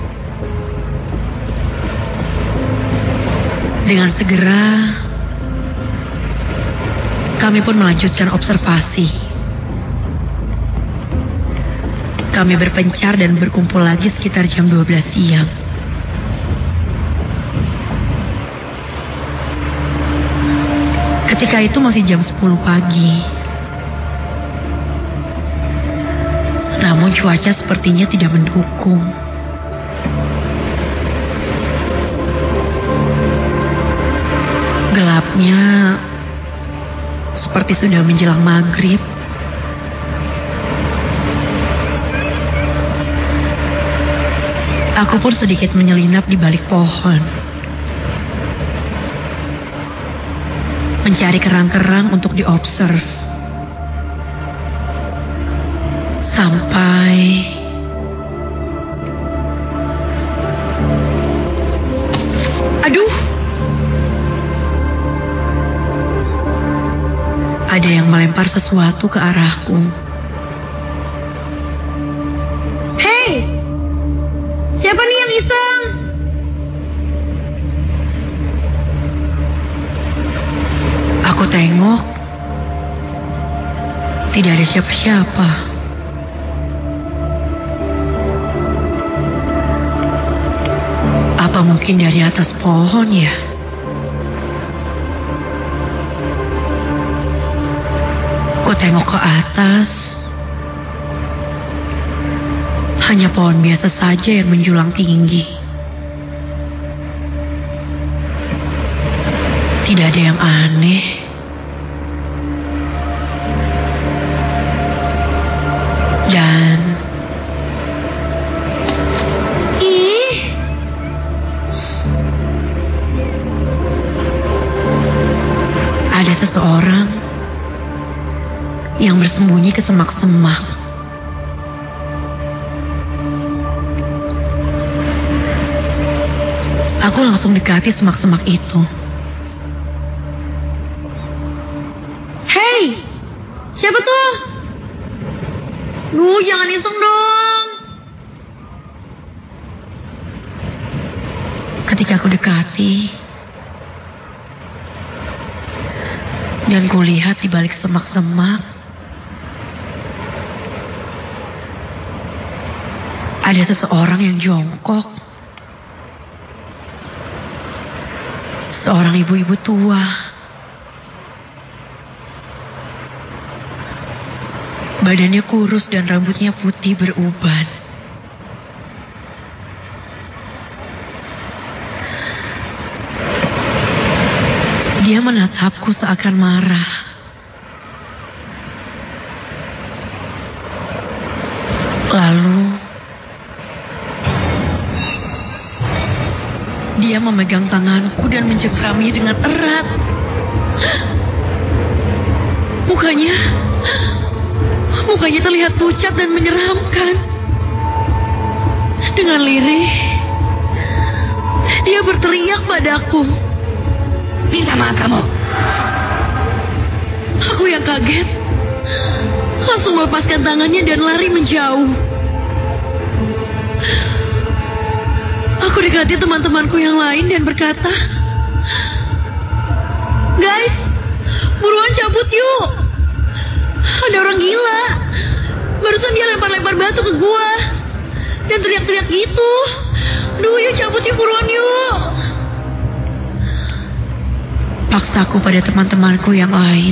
Dengan segera, kami pun melanjutkan observasi. Kami berpencar dan berkumpul lagi sekitar jam 12 siang. Ketika itu masih jam 10 pagi. Namun cuaca sepertinya tidak mendukung. Gelapnya seperti sudah menjelang maghrib. Aku pun sedikit menyelinap di balik pohon, mencari kerang-kerang untuk diobserv. Sampai aduh, ada yang melempar sesuatu ke arahku. Hei, siapa nih yang iseng? Aku tengok, tidak ada siapa-siapa. Apa mungkin dari atas pohon ya? Ku tengok ke atas, hanya pohon biasa saja yang menjulang tinggi. Tidak ada yang aneh. Dan ada seseorang yang bersembunyi ke semak-semak. Aku langsung dekati semak-semak itu. Hei, siapa tuh? Duh, jangan iseng dong. Ketika aku dekati, dan kulihat di balik semak-semak, ada seseorang yang jongkok. Seorang ibu-ibu tua. Badannya kurus dan rambutnya putih beruban. Dia menatapku seakan marah. Lalu dia memegang tanganku dan mencengkramnya dengan erat. Mukanya terlihat pucat dan menyeramkan. Dengan lirih, dia berteriak padaku. Minta maaf kamu. Aku yang kaget, langsung melepaskan tangannya dan lari menjauh. Aku dekati teman-temanku yang lain dan berkata, "Guys, buruan cabut yuk. Ada orang gila. Barusan dia lempar-lempar batu ke gua dan teriak-teriak gitu. Duh, yuk cabut yuk, buruan yuk." Paksaku pada teman-temanku yang lain.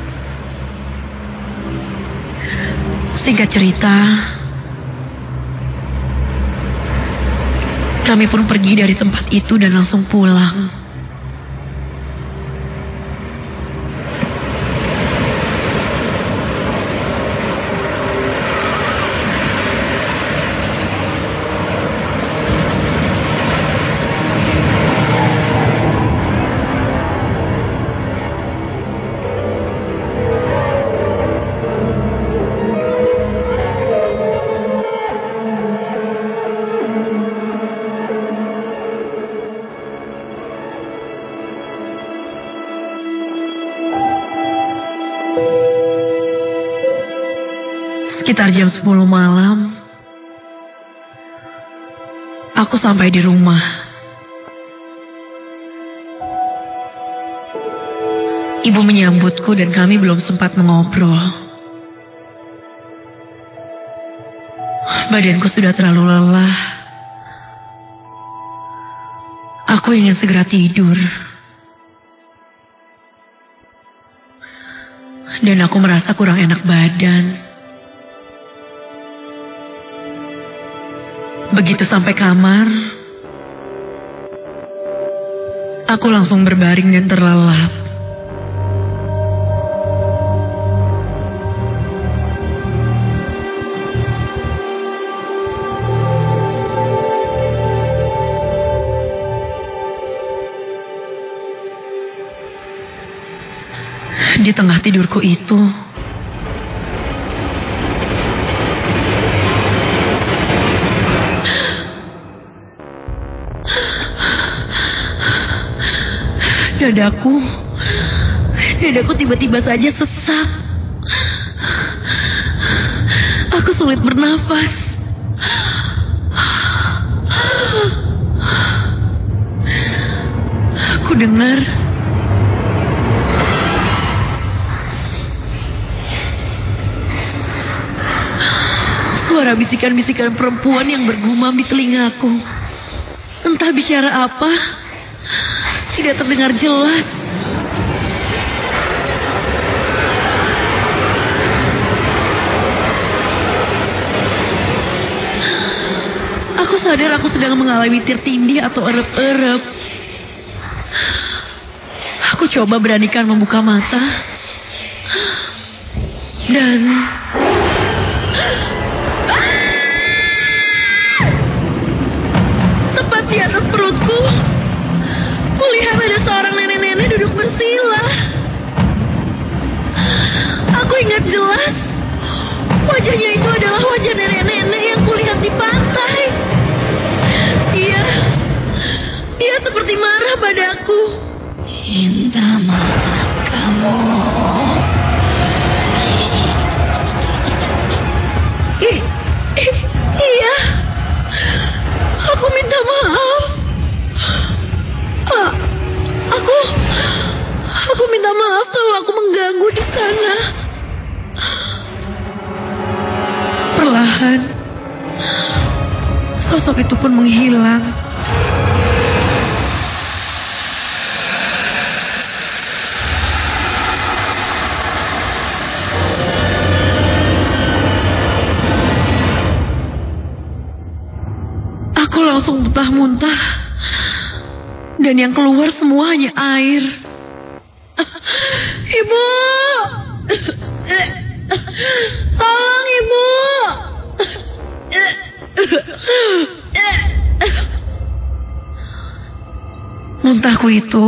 Singkat cerita, kami pun pergi dari tempat itu dan langsung pulang. Sekitar jam 10 malam, aku sampai di rumah. Ibu menyambutku dan kami belum sempat mengobrol. Badanku sudah terlalu lelah. Aku ingin segera tidur. Dan aku merasa kurang enak badan. Begitu sampai kamar, aku langsung berbaring dan terlelap. Di tengah tidurku itu, dadaku tiba-tiba saja sesak. Aku sulit bernafas. Aku dengar suara bisikan-bisikan perempuan yang bergumam di telingaku. Entah bicara apa, tidak terdengar jelas. Aku sadar aku sedang mengalami tirtindih atau erep-erep. Aku coba beranikan membuka mata. Dan tepat di atas perutku, kulihat ada seorang nenek-nenek duduk bersila. Aku ingat jelas, wajahnya itu adalah wajah nenek-nenek yang kulihat di pantai. Dia seperti marah padaku. Minta maaf kamu. Iya. Aku minta maaf. Aku minta maaf kalau aku mengganggu di sana. Perlahan, sosok itu pun menghilang. Aku langsung muntah-muntah. Dan yang keluar semua hanya air. Ibu! Tolong, Ibu! Muntahku itu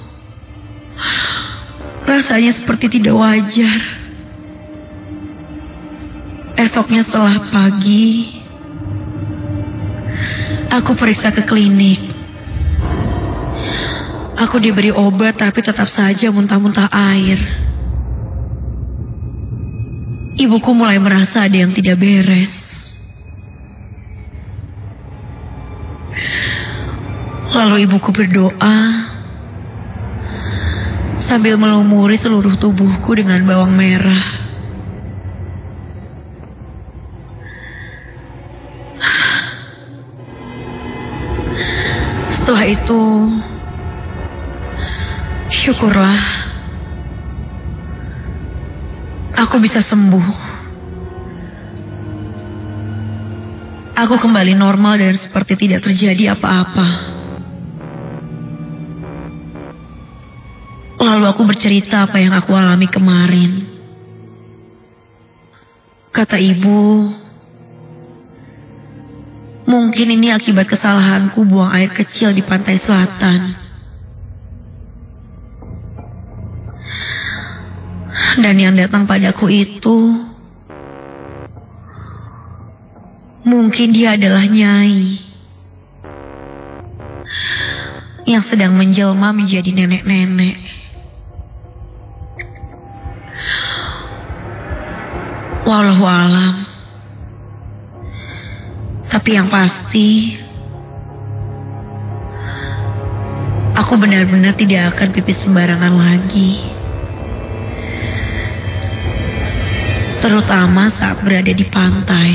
rasanya seperti tidak wajar. Esoknya setelah pagi, aku periksa ke klinik. Aku diberi obat tapi tetap saja muntah-muntah air. Ibuku mulai merasa ada yang tidak beres. Lalu ibuku berdoa sambil melumuri seluruh tubuhku dengan bawang merah. Setelah itu, syukurlah aku bisa sembuh. Aku kembali normal dan seperti tidak terjadi apa-apa. Lalu aku bercerita apa yang aku alami kemarin. Kata ibu, mungkin ini akibat kesalahanku buang air kecil di pantai selatan. Dan yang datang padaku itu, mungkin dia adalah Nyai yang sedang menjelma menjadi nenek-nenek. Wallahualam. Tapi yang pasti, aku benar-benar tidak akan pipis sembarangan lagi. Terutama saat berada di pantai.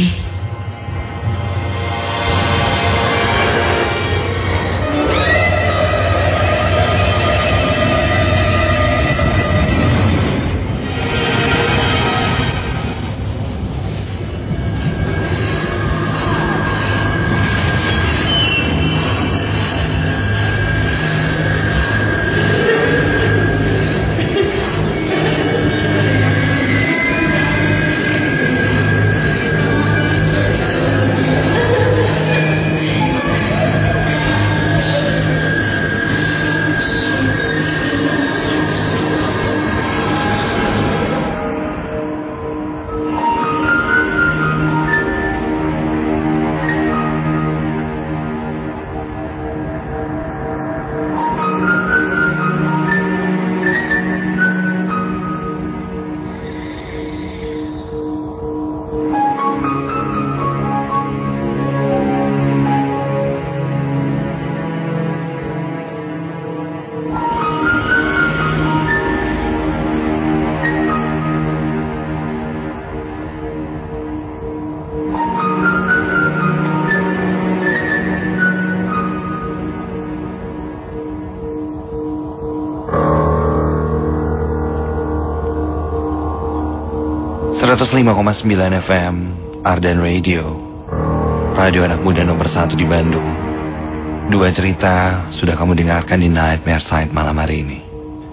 FM Ardan Radio, radio anak muda nomor 1 di Bandung. 2 cerita sudah kamu dengarkan di Nightmare Side malam hari ini.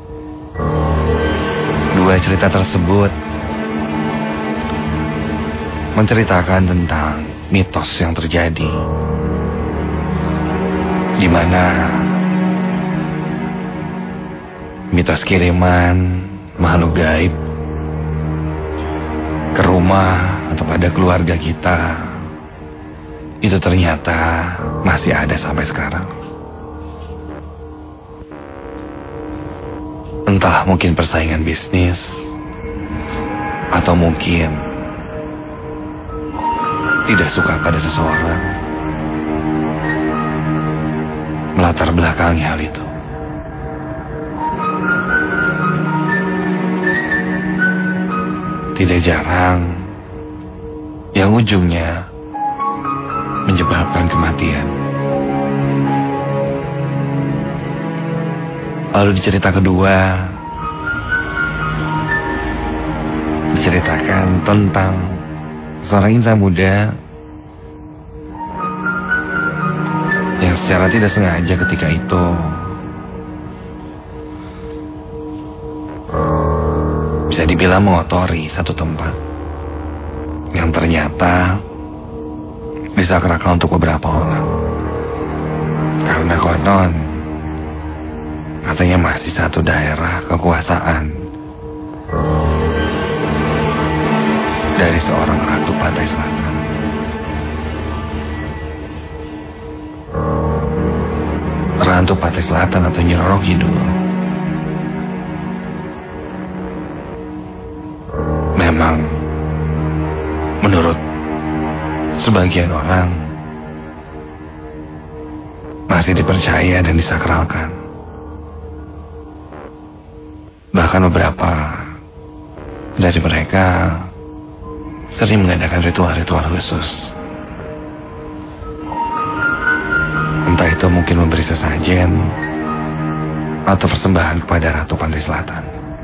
2 cerita tersebut menceritakan tentang mitos yang terjadi, di mana mitos kiriman makhluk gaib ke rumah atau pada keluarga kita itu ternyata masih ada sampai sekarang. Entah mungkin persaingan bisnis, atau mungkin tidak suka pada seseorang melatar belakangi hal itu. Tidak jarang yang ujungnya menyebabkan kematian. Lalu di cerita kedua diceritakan tentang seorang insan muda yang secara tidak sengaja ketika itu bisa dibilang mengotori satu tempat yang ternyata disakral untuk beberapa orang. Karena konon katanya masih satu daerah kekuasaan dari seorang ratu pantai selatan. Ratu pantai selatan atau Nyi Roro Kidul memang menurut sebagian orang masih dipercaya dan disakralkan. Bahkan beberapa dari mereka sering mengadakan ritual-ritual khusus. Entah itu mungkin memberi sesajen atau persembahan kepada Ratu Pantai Selatan.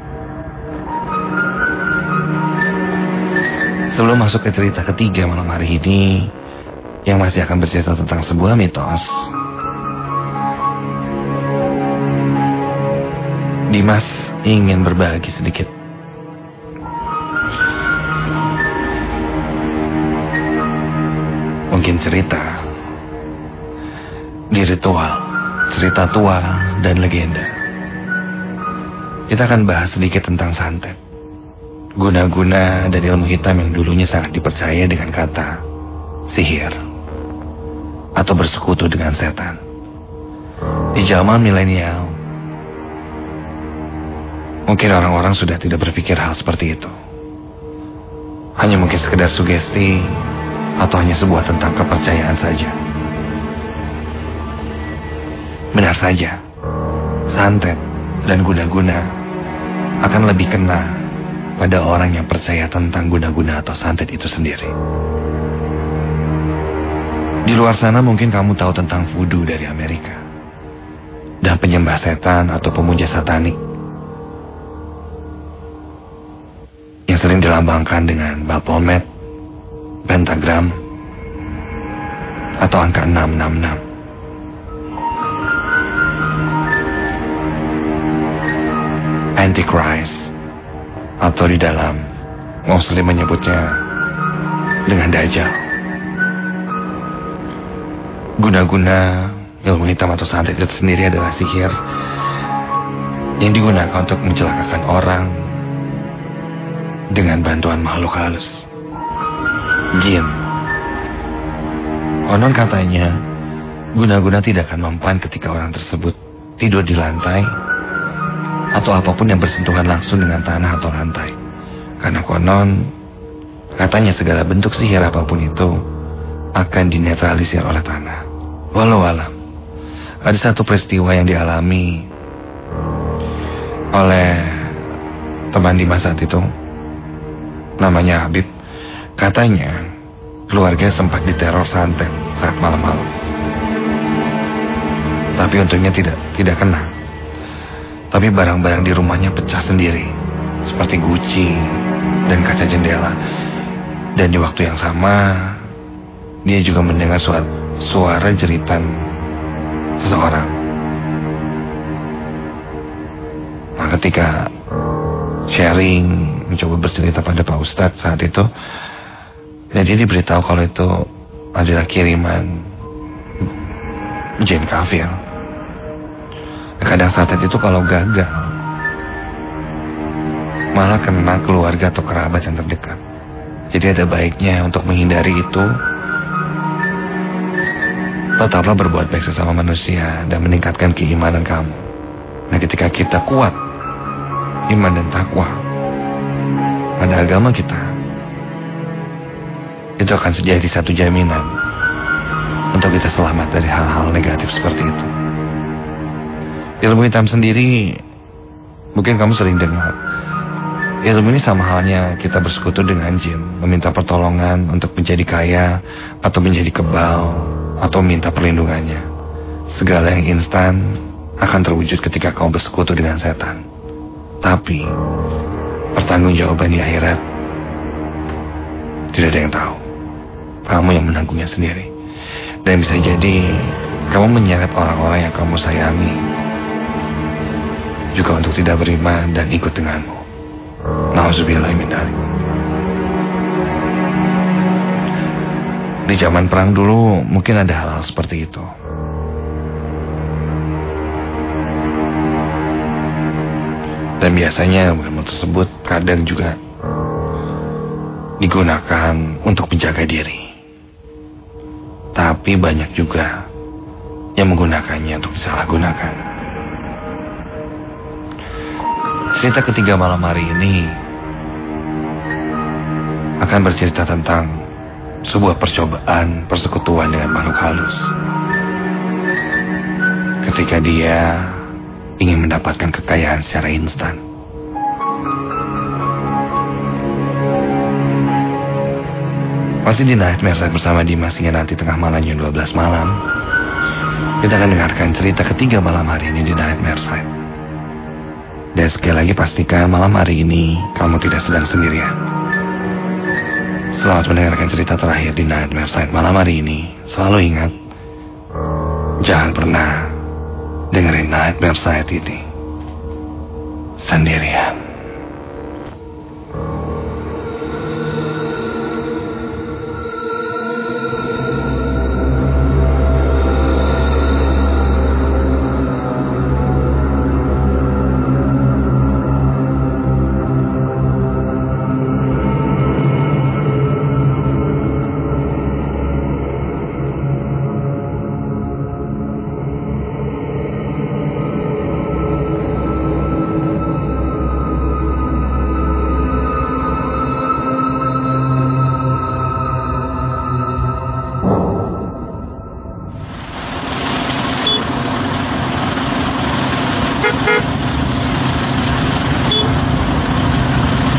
Sebelum masuk ke cerita ketiga malam hari ini, yang masih akan bercerita tentang sebuah mitos, Dimas ingin berbagi sedikit. Mungkin cerita di ritual, cerita tua dan legenda. Kita akan bahas sedikit tentang santet, guna-guna dan ilmu hitam yang dulunya sangat dipercaya dengan kata sihir atau bersekutu dengan setan. Di zaman milenial, mungkin orang-orang sudah tidak berpikir hal seperti itu. Hanya mungkin sekedar sugesti atau hanya sebuah tentang kepercayaan saja? Benar saja, santet dan guna-guna akan lebih kena pada orang yang percaya tentang guna-guna atau santet itu sendiri. Di luar sana mungkin kamu tahu tentang voodoo dari Amerika dan penyembah setan atau pemuja satanik yang sering dilambangkan dengan Baphomet, pentagram, atau angka 666. Antichrist, atau di dalam Muslim menyebutnya dengan Dajjal. Guna-guna, ilmu hitam atau santet itu sendiri adalah sihir yang digunakan untuk mencelakakan orang dengan bantuan makhluk halus, jin. Konon katanya, guna-guna tidak akan mempan ketika orang tersebut tidur di lantai atau apapun yang bersentuhan langsung dengan tanah atau lantai. Karena konon, katanya segala bentuk sihir apapun itu akan dinetralisir oleh tanah. Walau alam, ada satu peristiwa yang dialami oleh teman Dimas saat itu, namanya Habib. Katanya keluarga sempat diteror santet saat malam-malam, tapi untungnya tidak kena. Tapi barang-barang di rumahnya pecah sendiri, seperti guci dan kaca jendela. Dan di waktu yang sama, dia juga mendengar suara jeritan seseorang. Nah, ketika sharing, mencoba bercerita pada Pak Ustadz saat itu, dan dia diberitahu kalau itu adalah kiriman jin kafir. Kadang santet itu kalau gagal, malah kena keluarga atau kerabat yang terdekat. Jadi ada baiknya untuk menghindari itu, tetaplah berbuat baik sesama manusia dan meningkatkan keimanan kamu. Nah, ketika kita kuat iman dan takwa pada agama kita, itu akan jadi satu jaminan untuk kita selamat dari hal-hal negatif seperti itu. Ilmu hitam sendiri, mungkin kamu sering dengar. Ilmu ini sama halnya kita bersekutu dengan jin, meminta pertolongan untuk menjadi kaya, atau menjadi kebal, atau minta perlindungannya. Segala yang instan akan terwujud ketika kamu bersekutu dengan setan. Tapi pertanggungjawaban di akhirat tidak ada yang tahu. Kamu yang menanggungnya sendiri. Dan bisa jadi kamu menyeret orang-orang yang kamu sayangi juga untuk tidak beriman dan ikut denganmu. Nauzubillah min dzalik. Di zaman perang dulu mungkin ada hal-hal seperti itu. Dan biasanya ilmu tersebut kadang juga digunakan untuk menjaga diri. Tapi banyak juga yang menggunakannya untuk disalahgunakan. Cerita ketiga malam hari ini akan bercerita tentang sebuah percobaan persekutuan dengan makhluk halus. Ketika dia ingin mendapatkan kekayaan secara instan. Masih di Nightmare Side bersama Dimas hingga nanti tengah malam jam 12 malam. Kita akan dengarkan cerita ketiga malam hari ini di Nightmare Side. Dan sekali lagi pastikan malam hari ini kamu tidak sedang sendirian. Selamat mendengarkan cerita terakhir di Nightmare Side malam hari ini. Selalu ingat, jangan pernah dengerin Nightmare Side ini sendirian.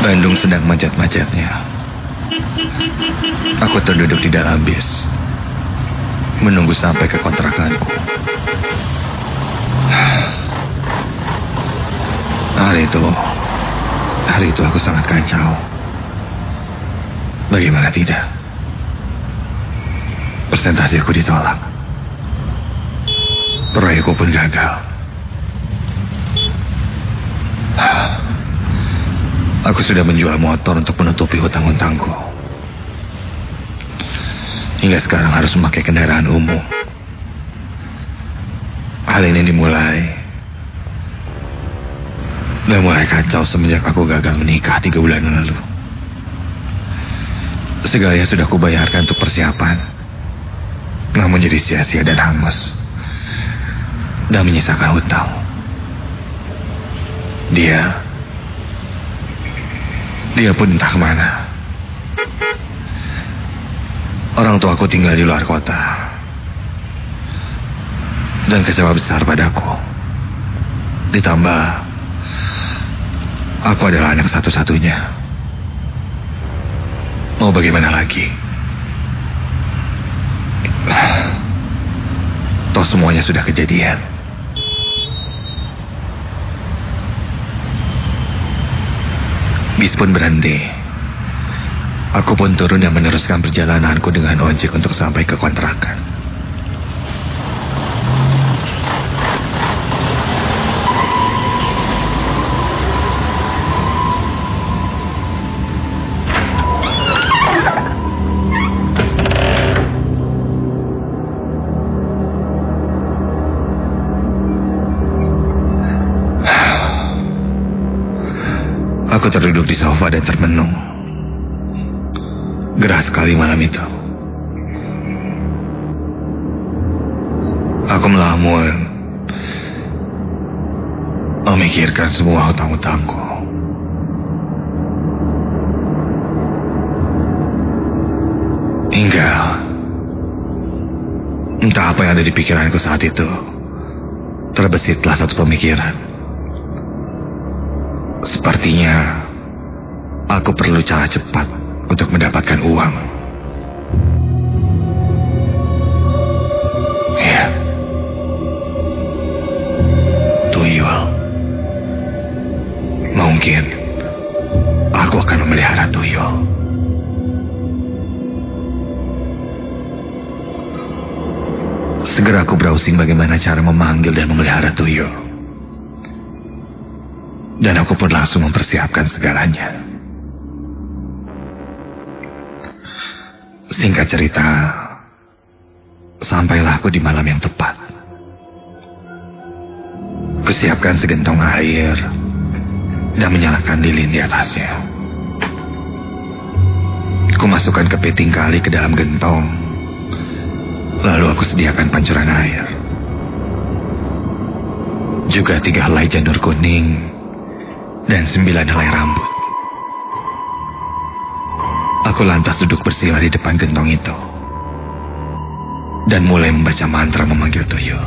Bandung sedang macet-macetnya. Aku terduduk di dalam bis, menunggu sampai ke kontrakanku. Hari itu aku sangat kacau. Bagaimana tidak? Presentasiku ditolak. Proyekku pun gagal. Aku sudah menjual motor untuk menutupi hutang-hutangku. Hingga sekarang harus memakai kendaraan umum. Hal ini dimulai kacau semenjak aku gagal menikah 3 bulan lalu. Segalanya sudah kubayarkan untuk persiapan, namun jadi sia-sia dan hangus, dan menyisakan hutang. Dia pun entah kemana. Orang tua aku tinggal di luar kota, dan kecewa besar padaku. Ditambah aku adalah anak satu-satunya. Mau bagaimana lagi? Toh semuanya sudah kejadian. Bis pun berhenti. Aku pun turun dan meneruskan perjalananku dengan ojek untuk sampai ke kontrakan. Aku terduduk di sofa dan termenung. Gerah sekali malam itu. Aku melamun, memikirkan semua hutang-hutangku. Hingga entah apa yang ada di pikiranku saat itu, terbesitlah satu pemikiran. Sepertinya aku perlu cara cepat untuk mendapatkan uang. Ya, tuyul. Mungkin aku akan memelihara tuyul. Segera aku browsing bagaimana cara memanggil dan memelihara tuyul. Dan aku pun langsung mempersiapkan segalanya. Singkat cerita, sampailah aku di malam yang tepat. Kusiapkan segentong air dan menyalakan lilin di atasnya. Kumasukkan kepiting kali ke dalam gentong. Lalu aku sediakan pancuran air. Juga 3 helai janur kuning dan 9 helai rambut. Aku lantas duduk bersila di depan gentong itu dan mulai membaca mantra memanggil tuyul.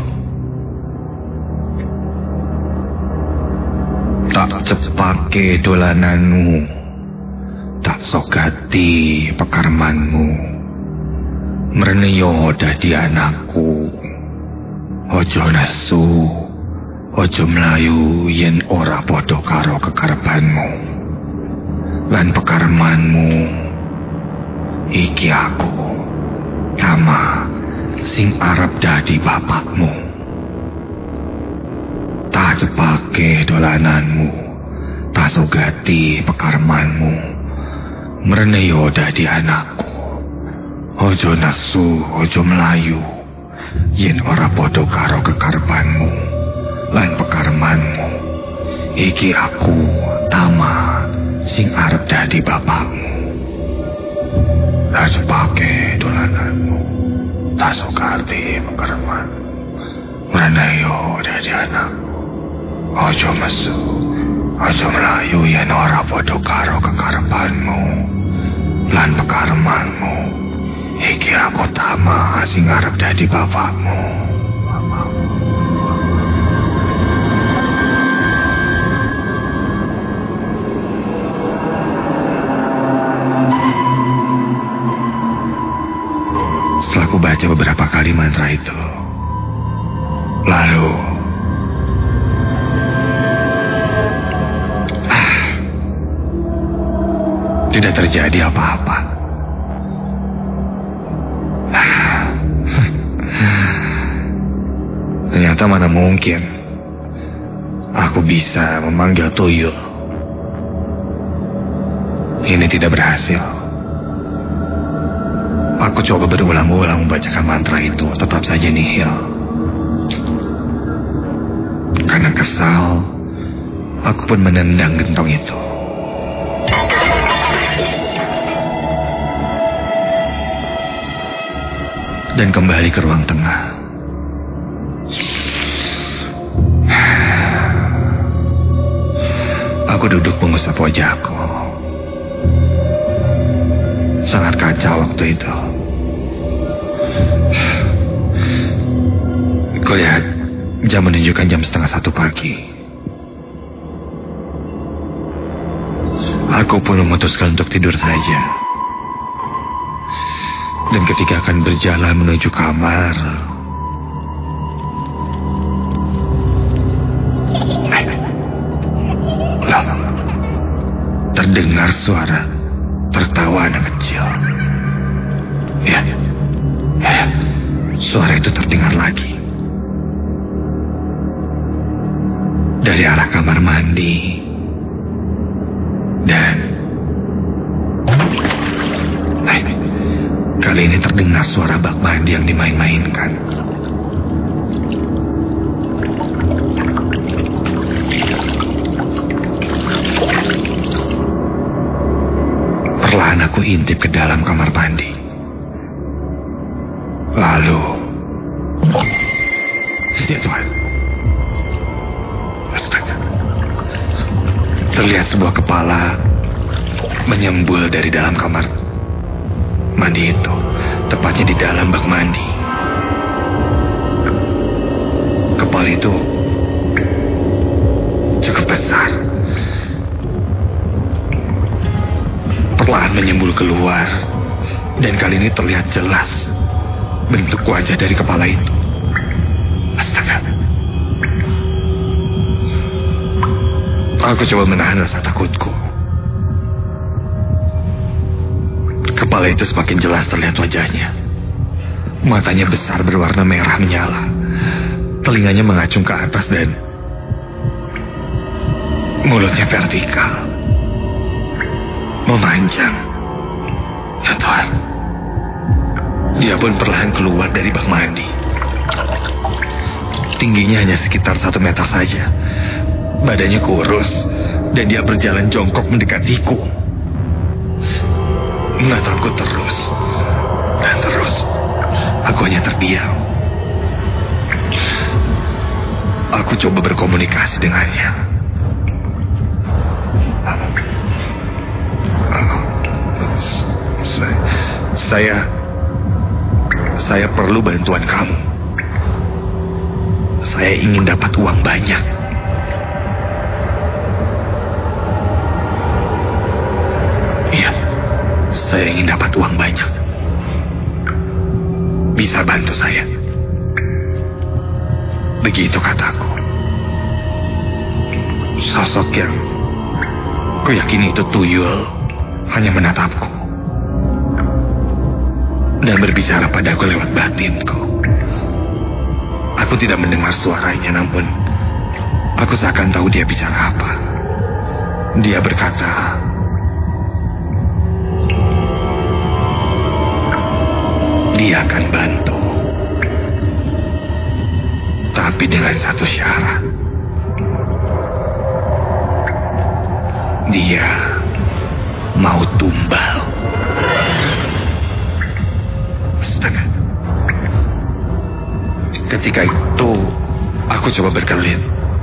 Tak cepake dolananmu, tak sogati pekarmanmu, mreneyo dadi anakku, ojo nesu, ojo mlayu yen ora padha karo kekarepanmu. Lan pekarmanmu iki aku, Tama, sing arep dadi bapakmu. Tak cepake dolananmu, tak sogati pekarmanmu, mreneyo dadi anakku, ojo nesu, ojo mlayu yen ora padha karo kekarepanmu. Lan pekarmanmu iki aku, Tama, sing arep dadi bapakmu. Tak cepake dolananmu, tak sogati pekarmanmu, mreneyo dadi anakku, ojo mesu, ojo mlayu yen ora padha karo kekarepanmu. Lan pekarmanmu iki aku, Tama, sing arep dadi bapakmu. membaca beberapa kali mantra itu. Lalu tidak terjadi apa-apa. Ternyata mana mungkin aku bisa memanggil tuyul. Ini tidak berhasil. Aku coba berulang-ulang membacakan mantra itu, tetap saja nihil. Karena kesal, aku pun menendang gentong itu. Dan kembali ke ruang tengah. Aku duduk mengusap wajahku. Sangat kacau waktu itu. Kulihat jam menunjukkan jam 12:30 pagi. Aku pun memutuskan untuk tidur saja. Dan ketika akan berjalan menuju kamar, terdengar suara tertawa anak kecil. Ya, suara itu terdengar lagi dari arah kamar mandi. Dan kali ini terdengar suara bak mandi yang dimain-mainkan. Perlahan aku intip ke dalam kamar mandi. Lalu, ya Tuhan, astaga, terlihat sebuah kepala menyembul dari dalam kamar mandi itu, tepatnya di dalam bak mandi. Kepala itu cukup besar. Perlahan menyembul keluar, dan kali ini terlihat jelas bentuk wajah dari kepala itu. Astaga. Aku coba menahan rasa takutku. Kepala itu semakin jelas terlihat wajahnya. Matanya besar berwarna merah menyala. Telinganya mengacung ke atas dan mulutnya vertikal, memanjang. Ya Tuhan. Dia pun perlahan keluar dari bak mandi. Tingginya hanya sekitar 1 meter saja. Badannya kurus, dan dia berjalan jongkok mendekatiku. Menatapku terus, dan terus. Aku hanya terdiam. Aku coba berkomunikasi dengannya. Saya perlu bantuan kamu. Saya ingin dapat uang banyak. Iya, saya ingin dapat uang banyak. Bisa bantu saya? Begitu kataku. Sosok yang kuyakini itu tuyul hanya menatapku dan berbicara padaku lewat batinku. Aku tidak mendengar suaranya, namun aku seakan tahu dia bicara apa. Dia berkata, dia akan bantu, tapi dengan satu syarat. Dia mau tumbal. Astaga. Ketika itu, aku coba berkelit.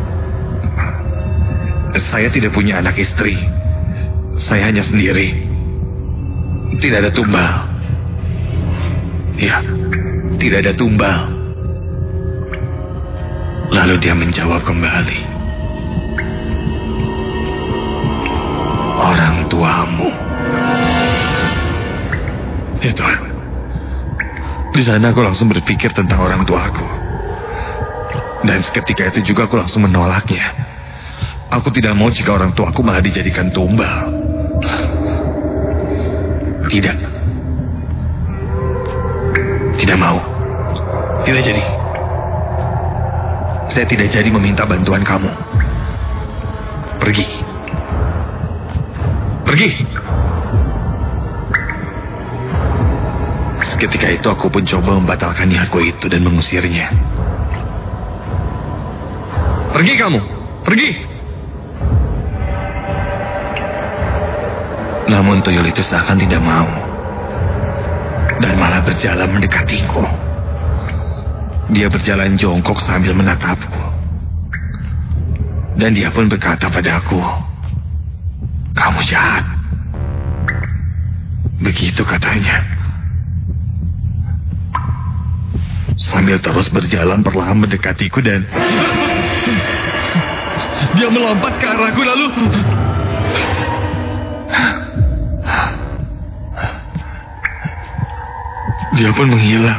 Saya tidak punya anak istri. Saya hanya sendiri. Tidak ada tumbal. Ya, tidak ada tumbal. Lalu dia menjawab kembali. Orang tuamu. Ya Tuhan. Di sana aku langsung berpikir tentang orang tuaku. Dan seketika itu juga aku langsung menolaknya. Aku tidak mau jika orang tuaku malah dijadikan tumbal. Tidak. Tidak mau. Tidak jadi. Saya tidak jadi meminta bantuan kamu. Pergi. Pergi. Seketika itu aku pun coba membatalkan niatku itu dan mengusirnya. Pergi kamu. Pergi. Namun tuyul itu seakan tidak mau. Dan malah berjalan mendekatiku. Dia berjalan jongkok sambil menatapku. Dan dia pun berkata padaku, "Kamu jahat." Begitu katanya. Sambil terus berjalan perlahan mendekatiku dan dia melompat ke arahku lalu dia pun menghilang.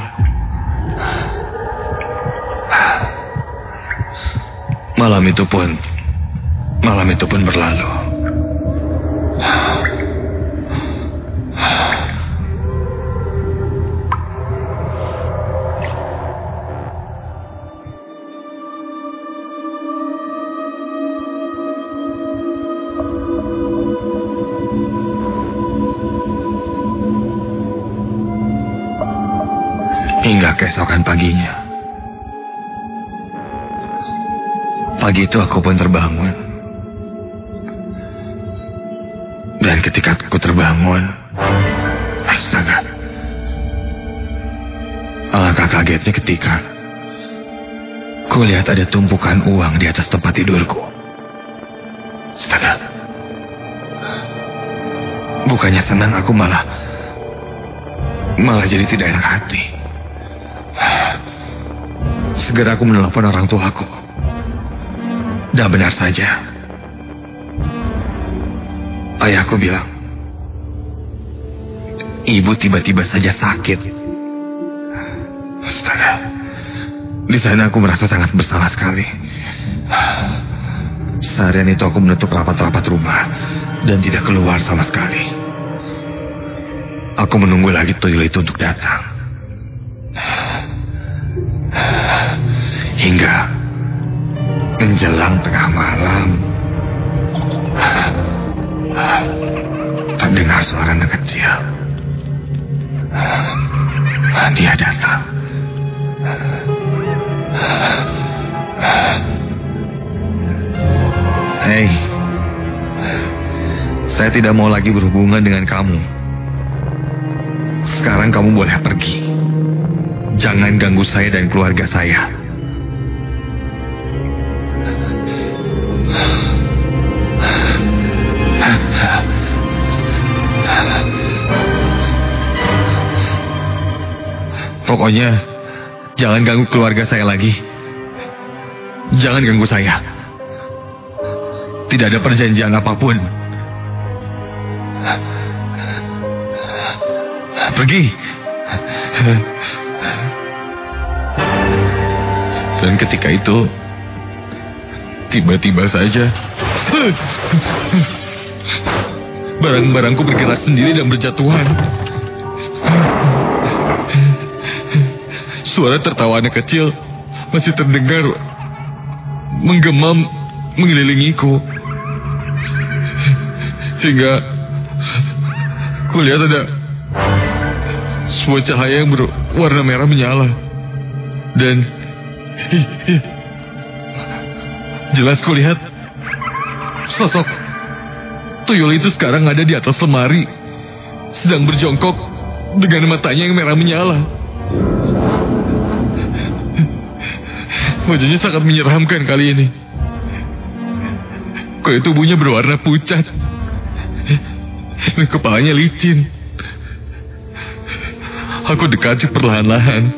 Malam itu pun berlalu. Hingga keesokan paginya. Pagi itu aku pun terbangun. Dan ketika aku terbangun, astaga. Alangkah kagetnya ketika ku lihat ada tumpukan uang di atas tempat tidurku. Astaga. Bukannya senang, aku malah jadi tidak enak hati. Segera aku menelpon orang tuaku. Dan benar saja, ayahku bilang, ibu tiba-tiba saja sakit. Astaga. Di sana aku merasa sangat bersalah sekali. Seharian itu aku menutup rapat-rapat rumah dan tidak keluar sama sekali. Aku menunggu lagi tuyul itu untuk datang. Hingga menjelang tengah malam, terdengar suara anak kecil. Dia datang. Hei, saya tidak mau lagi berhubungan dengan kamu. Sekarang kamu boleh pergi. Jangan ganggu saya dan keluarga saya. Pokoknya, jangan ganggu keluarga saya lagi. Jangan ganggu saya. Tidak ada perjanjian apapun. Pergi. Dan ketika itu, tiba-tiba saja, barang-barangku bergerak sendiri dan berjatuhan. Suara tertawa anak kecil masih terdengar menggema mengelilingiku. Hingga kulihat ada sebuah cahaya yang berwarna merah menyala. Dan jelas kulihat sosok tuyul itu sekarang ada di atas lemari, sedang berjongkok dengan matanya yang merah menyala. Wajahnya sangat menyeramkan kali ini. Kulit tubuhnya berwarna pucat. Dan kepalanya licin. Aku dekati perlahan-lahan.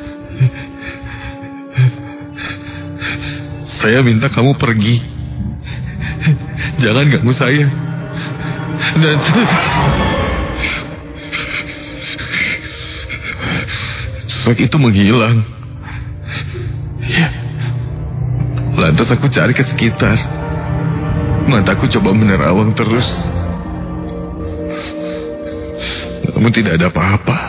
Saya minta kamu pergi. Jangan ganggu saya. Dan Sosok itu menghilang. Ya. Lantas aku cari ke sekitar. Mataku coba menerawang terus. Namun tidak ada apa-apa.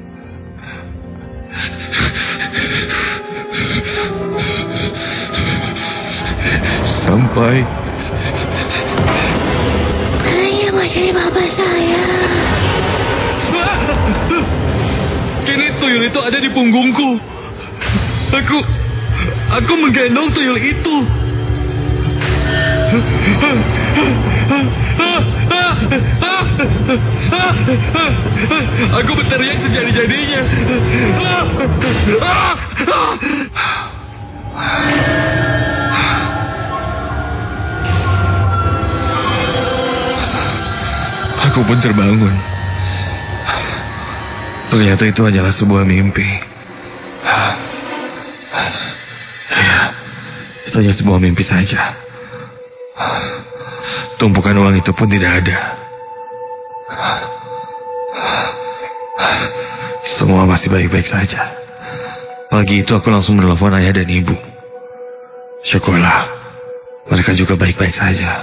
Sampai Saya mau cari bapak saya. kini tuyul itu ada di punggungku. Aku menggendong tuyul itu. Aku berteriak sejadi-jadinya. Aku pun terbangun. Ternyata itu hanyalah sebuah mimpi. Ya, itu hanya sebuah mimpi saja. Tumpukan uang itu pun tidak ada. Semua masih baik-baik saja. Pagi itu aku langsung menelpon ayah dan ibu. Syukurlah, mereka juga baik-baik saja.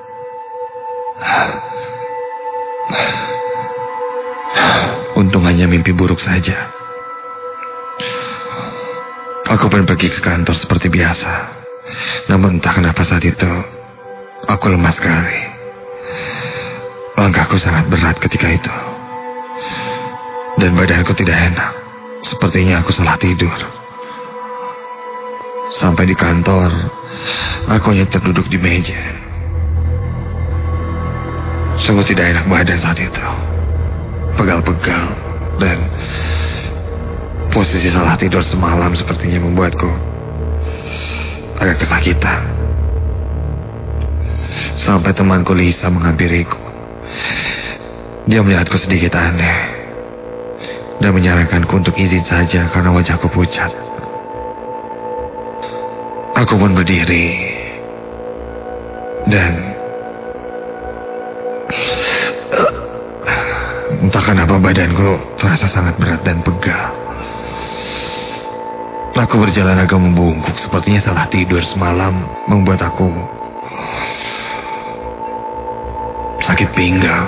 Untung hanya mimpi buruk saja. Aku pun pergi ke kantor seperti biasa. Namun entah kenapa saat itu aku lemah sekali. Langkahku sangat berat ketika itu. Dan badanku tidak enak. Sepertinya aku salah tidur. Sampai di kantor, aku hanya terduduk di meja. Sungguh tidak enak badan saat itu. Pegal-pegal. Dan posisi salah tidur semalam sepertinya membuatku agak kesakitan. Sampai temanku Lisa menghampiriku. Dia melihatku sedikit aneh dan menyarankanku untuk izin saja karena wajahku pucat. Aku pun berdiri dan entah kenapa badanku terasa sangat berat dan pegal. Aku berjalan agak membungkuk, sepertinya salah tidur semalam membuat aku sakit pinggang.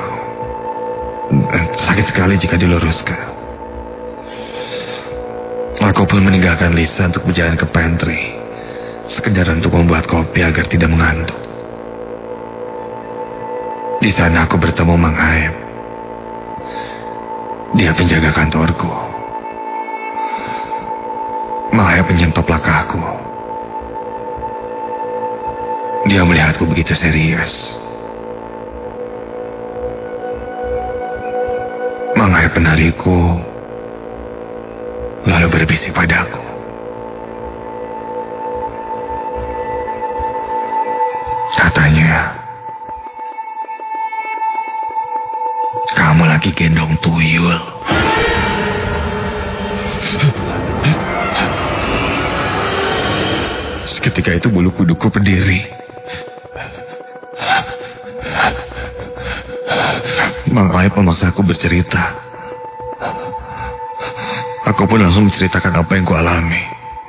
Sakit sekali jika diluruskan. Aku pun meninggalkan Lisa untuk berjalan ke pantry, sekedar untuk membuat kopi agar tidak mengantuk. Di sana aku bertemu Mang Aep. Dia penjaga kantorku. Mang Aep menyentop langkahku. Dia melihatku begitu serius. Mang Aep menarikku, lalu berbisik padaku. Katanya, kamu lagi gendong tuyul. Seketika itu bulu kuduku berdiri. Mang Aep memaksaku bercerita. Aku pun langsung menceritakan apa yang kualami.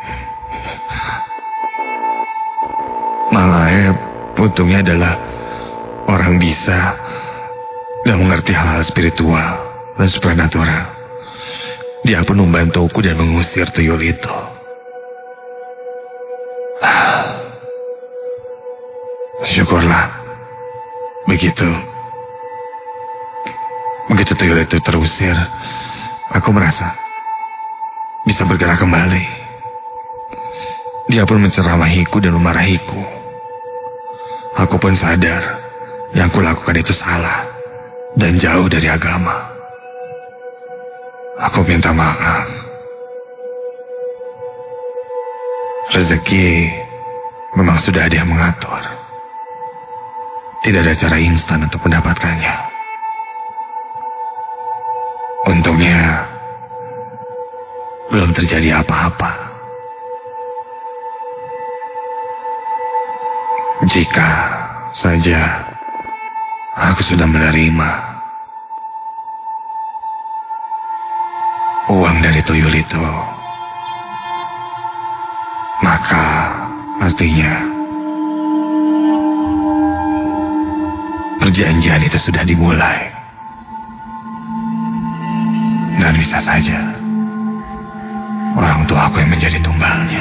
Mang Aep untungnya adalah orang bisa dan mengerti hal-hal spiritual dan supernatural. Dia pun membantuku dan mengusir tuyul itu. Syukurlah. Begitu tuyul itu terusir, aku merasa bisa bergerak kembali. Dia pun menceramahiku dan memarahiku. Aku pun sadar yang kulakukan itu salah dan jauh dari agama. Aku minta maaf. Rezeki memang sudah ada yang mengatur. Tidak ada cara instan untuk mendapatkannya. Untungnya belum terjadi apa-apa. Jika saja aku sudah menerima uang pulang dari tuyul itu, maka artinya perjanjian itu sudah dimulai. Dan bisa saja orang tua aku yang menjadi tumbalnya.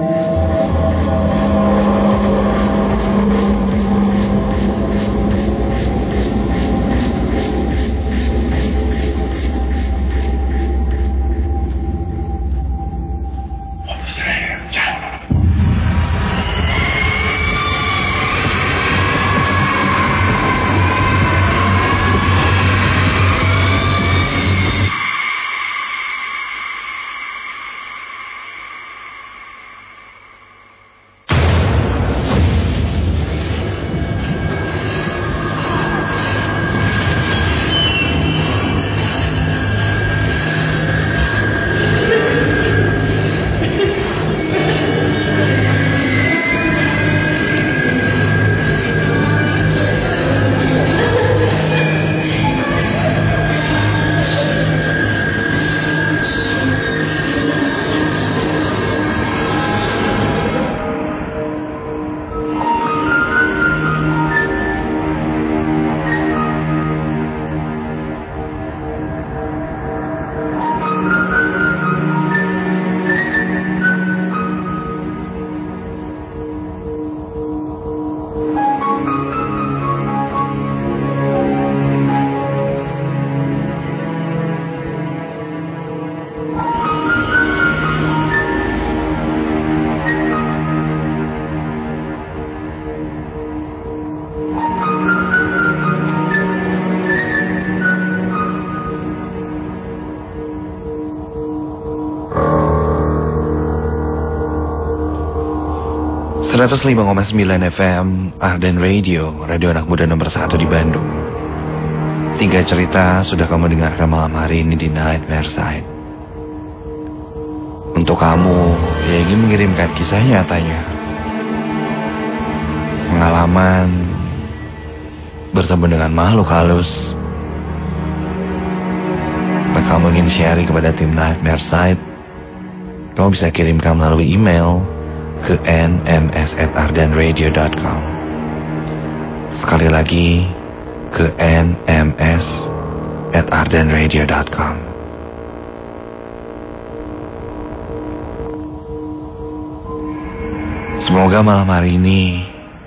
.5,9 FM Arden Radio, radio anak muda nomor 1 di Bandung. 3 cerita sudah kamu dengarkan malam hari ini di Nightmare Side. Untuk kamu yang ingin mengirimkan kisah nyatanya, pengalaman bertemu dengan makhluk halus, dan kamu ingin sharing kepada tim Nightmare Side, kamu bisa kirimkan melalui email ke nms@ardenradio.com. Sekali lagi ke nms@ardenradio.com. Semoga malam hari ini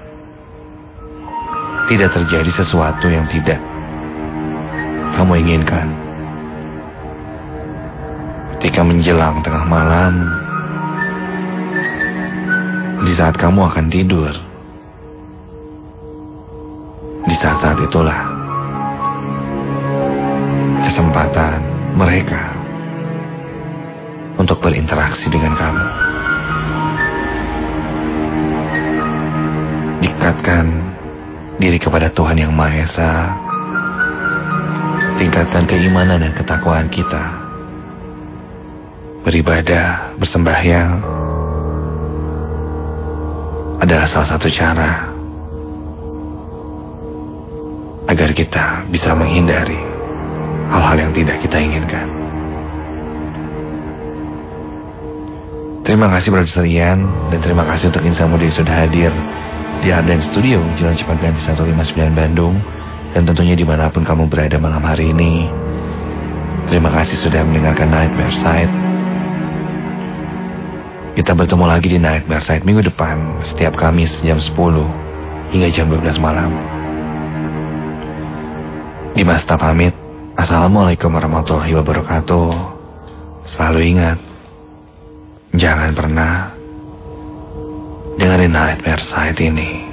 tidak terjadi sesuatu yang tidak kamu inginkan. Ketika menjelang tengah malam, di saat kamu akan tidur, di saat-saat itulah kesempatan mereka untuk berinteraksi dengan kamu. Dekatkan diri kepada Tuhan Yang Maha Esa. Tingkatkan keimanan dan ketakwaan kita. Beribadah, bersembahyang adalah salah satu cara agar kita bisa menghindari hal-hal yang tidak kita inginkan. Terima kasih Produser Ian, dan terima kasih untuk Insan Muda yang sudah hadir di Arden Studio, Jalan Cipaganti 159 Bandung, dan tentunya dimanapun kamu berada malam hari ini. Terima kasih sudah mendengarkan Nightmare Side. Kita bertemu lagi di Nightmare Side minggu depan, setiap Kamis jam 10 hingga jam 12 malam. Dimas pamit. Assalamualaikum warahmatullahi wabarakatuh. Selalu ingat, jangan pernah dengerin Nightmare Side ini